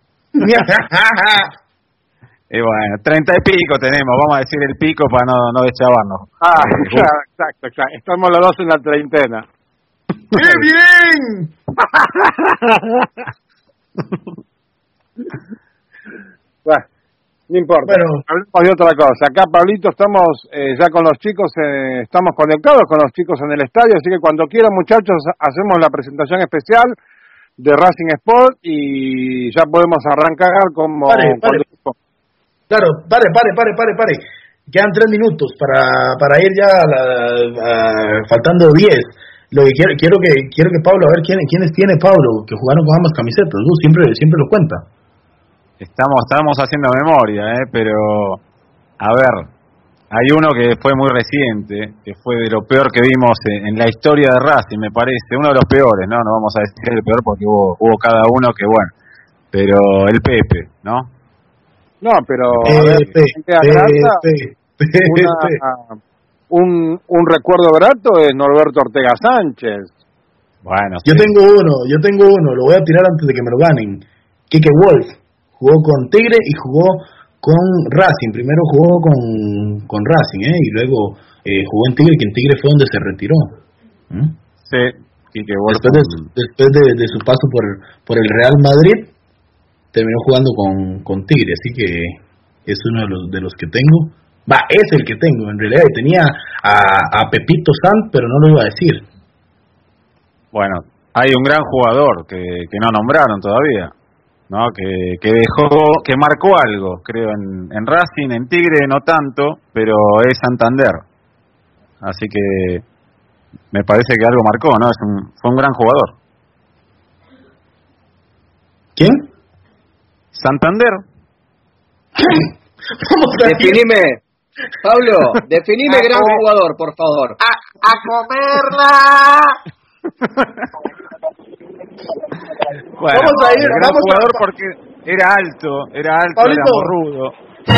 Y bueno, treinta y pico tenemos, vamos a decir el pico para no, no deschavarnos. Ah, claro, exacto, exacto. Estamos los dos en la treintena. ¡Qué bien! Bueno, no importa. Bueno, hablemos de otra cosa. Acá, Pablito, estamos eh, ya con los chicos, eh, estamos conectados con los chicos en el estadio, así que cuando quieran, muchachos, hacemos la presentación especial de Racing Sport y ya podemos arrancar como... Pare, pare. Claro, pare, pare, pare, pare, pare. Quedan tres minutos para, para ir ya a la, a, faltando diez. Lo que quiero, quiero que quiero que Pablo, a ver quién, quiénes tiene Pablo, que jugaron con ambas camisetas. Gus siempre siempre lo cuenta. Estamos estamos haciendo memoria, eh, pero a ver, hay uno que fue muy reciente, que fue de lo peor que vimos en, en la historia de Racing, me parece, uno de los peores, no, no vamos a decir el peor porque hubo hubo cada uno que bueno, pero el Pepe, ¿no? No, pero eh, a ver, pe, gente agranda, pe, pe, una, un un recuerdo grato es Norberto Ortega Sánchez. Bueno, yo sí. tengo uno, yo tengo uno, lo voy a tirar antes de que me lo ganen. Quique Wolf jugó con Tigre y jugó con Racing. Primero jugó con, con Racing, ¿eh? Y luego eh, jugó en Tigre, que en Tigre fue donde se retiró. ¿Mm? Sí, Quique Wolf. Después, de, después de, de su paso por, por el Real Madrid, terminó jugando con, con Tigre, así que es uno de los, de los que tengo. Va, es el que tengo, en realidad. Tenía a, a Pepito Sant, pero no lo iba a decir. Bueno, hay un gran jugador que, que no nombraron todavía, ¿no? Que, que dejó, que marcó algo, creo, en, en Racing, en Tigre no tanto, pero es Santander. Así que me parece que algo marcó, ¿no? Es un, fue un gran jugador. ¿Quién? Santander. Definime, Pablo, definime gran jugador, por favor. A, a comerla. Bueno, vamos a ir, gran vamos jugador a... porque era alto, era alto, Pablito. era morrudo.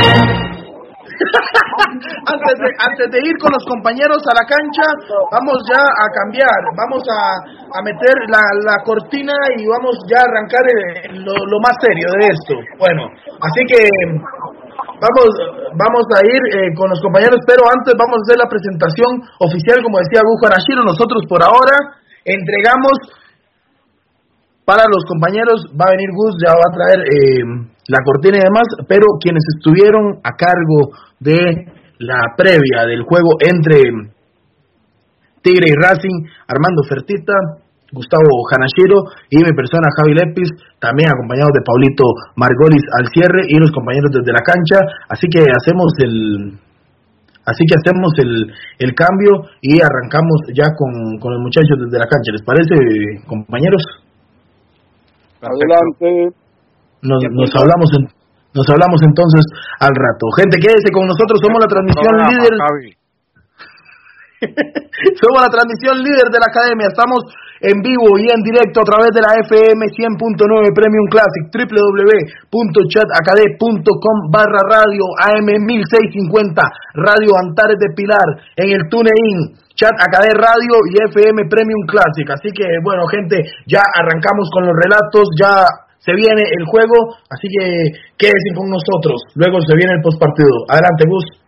antes, de, antes de ir con los compañeros a la cancha, vamos ya a cambiar, vamos a, a meter la, la cortina y vamos ya a arrancar el, lo, lo más serio de esto. Bueno, así que vamos vamos a ir eh, con los compañeros, pero antes vamos a hacer la presentación oficial, como decía Gus Hanashiro. Nosotros por ahora entregamos para los compañeros, va a venir Gus, ya va a traer eh, la cortina y demás, pero quienes estuvieron a cargo de la previa del juego entre Tigre y Racing, Armando Fertita, Gustavo Hanashiro y mi persona Javi Lepis, también acompañados de Paulito Margolis al cierre y los compañeros desde la cancha. Así que hacemos el así que hacemos el, el cambio y arrancamos ya con, con los muchachos desde la cancha. ¿Les parece, compañeros? Adelante. Nos, nos hablamos en, nos hablamos entonces al rato. Gente, quédese con nosotros, somos la transmisión programa, líder. Javi. Somos la transmisión líder de la academia. Estamos en vivo y en directo a través de la F M cien punto nueve Premium Classic, w w w punto chat a k d punto com barra radio, A M mil seiscientos cincuenta, Radio Antares de Pilar, en el TuneIn, Chat A K D Radio y F M Premium Classic. Así que, bueno, gente, ya arrancamos con los relatos, ya se viene el juego, así que quédense con nosotros. Luego se viene el postpartido. Adelante, Gus.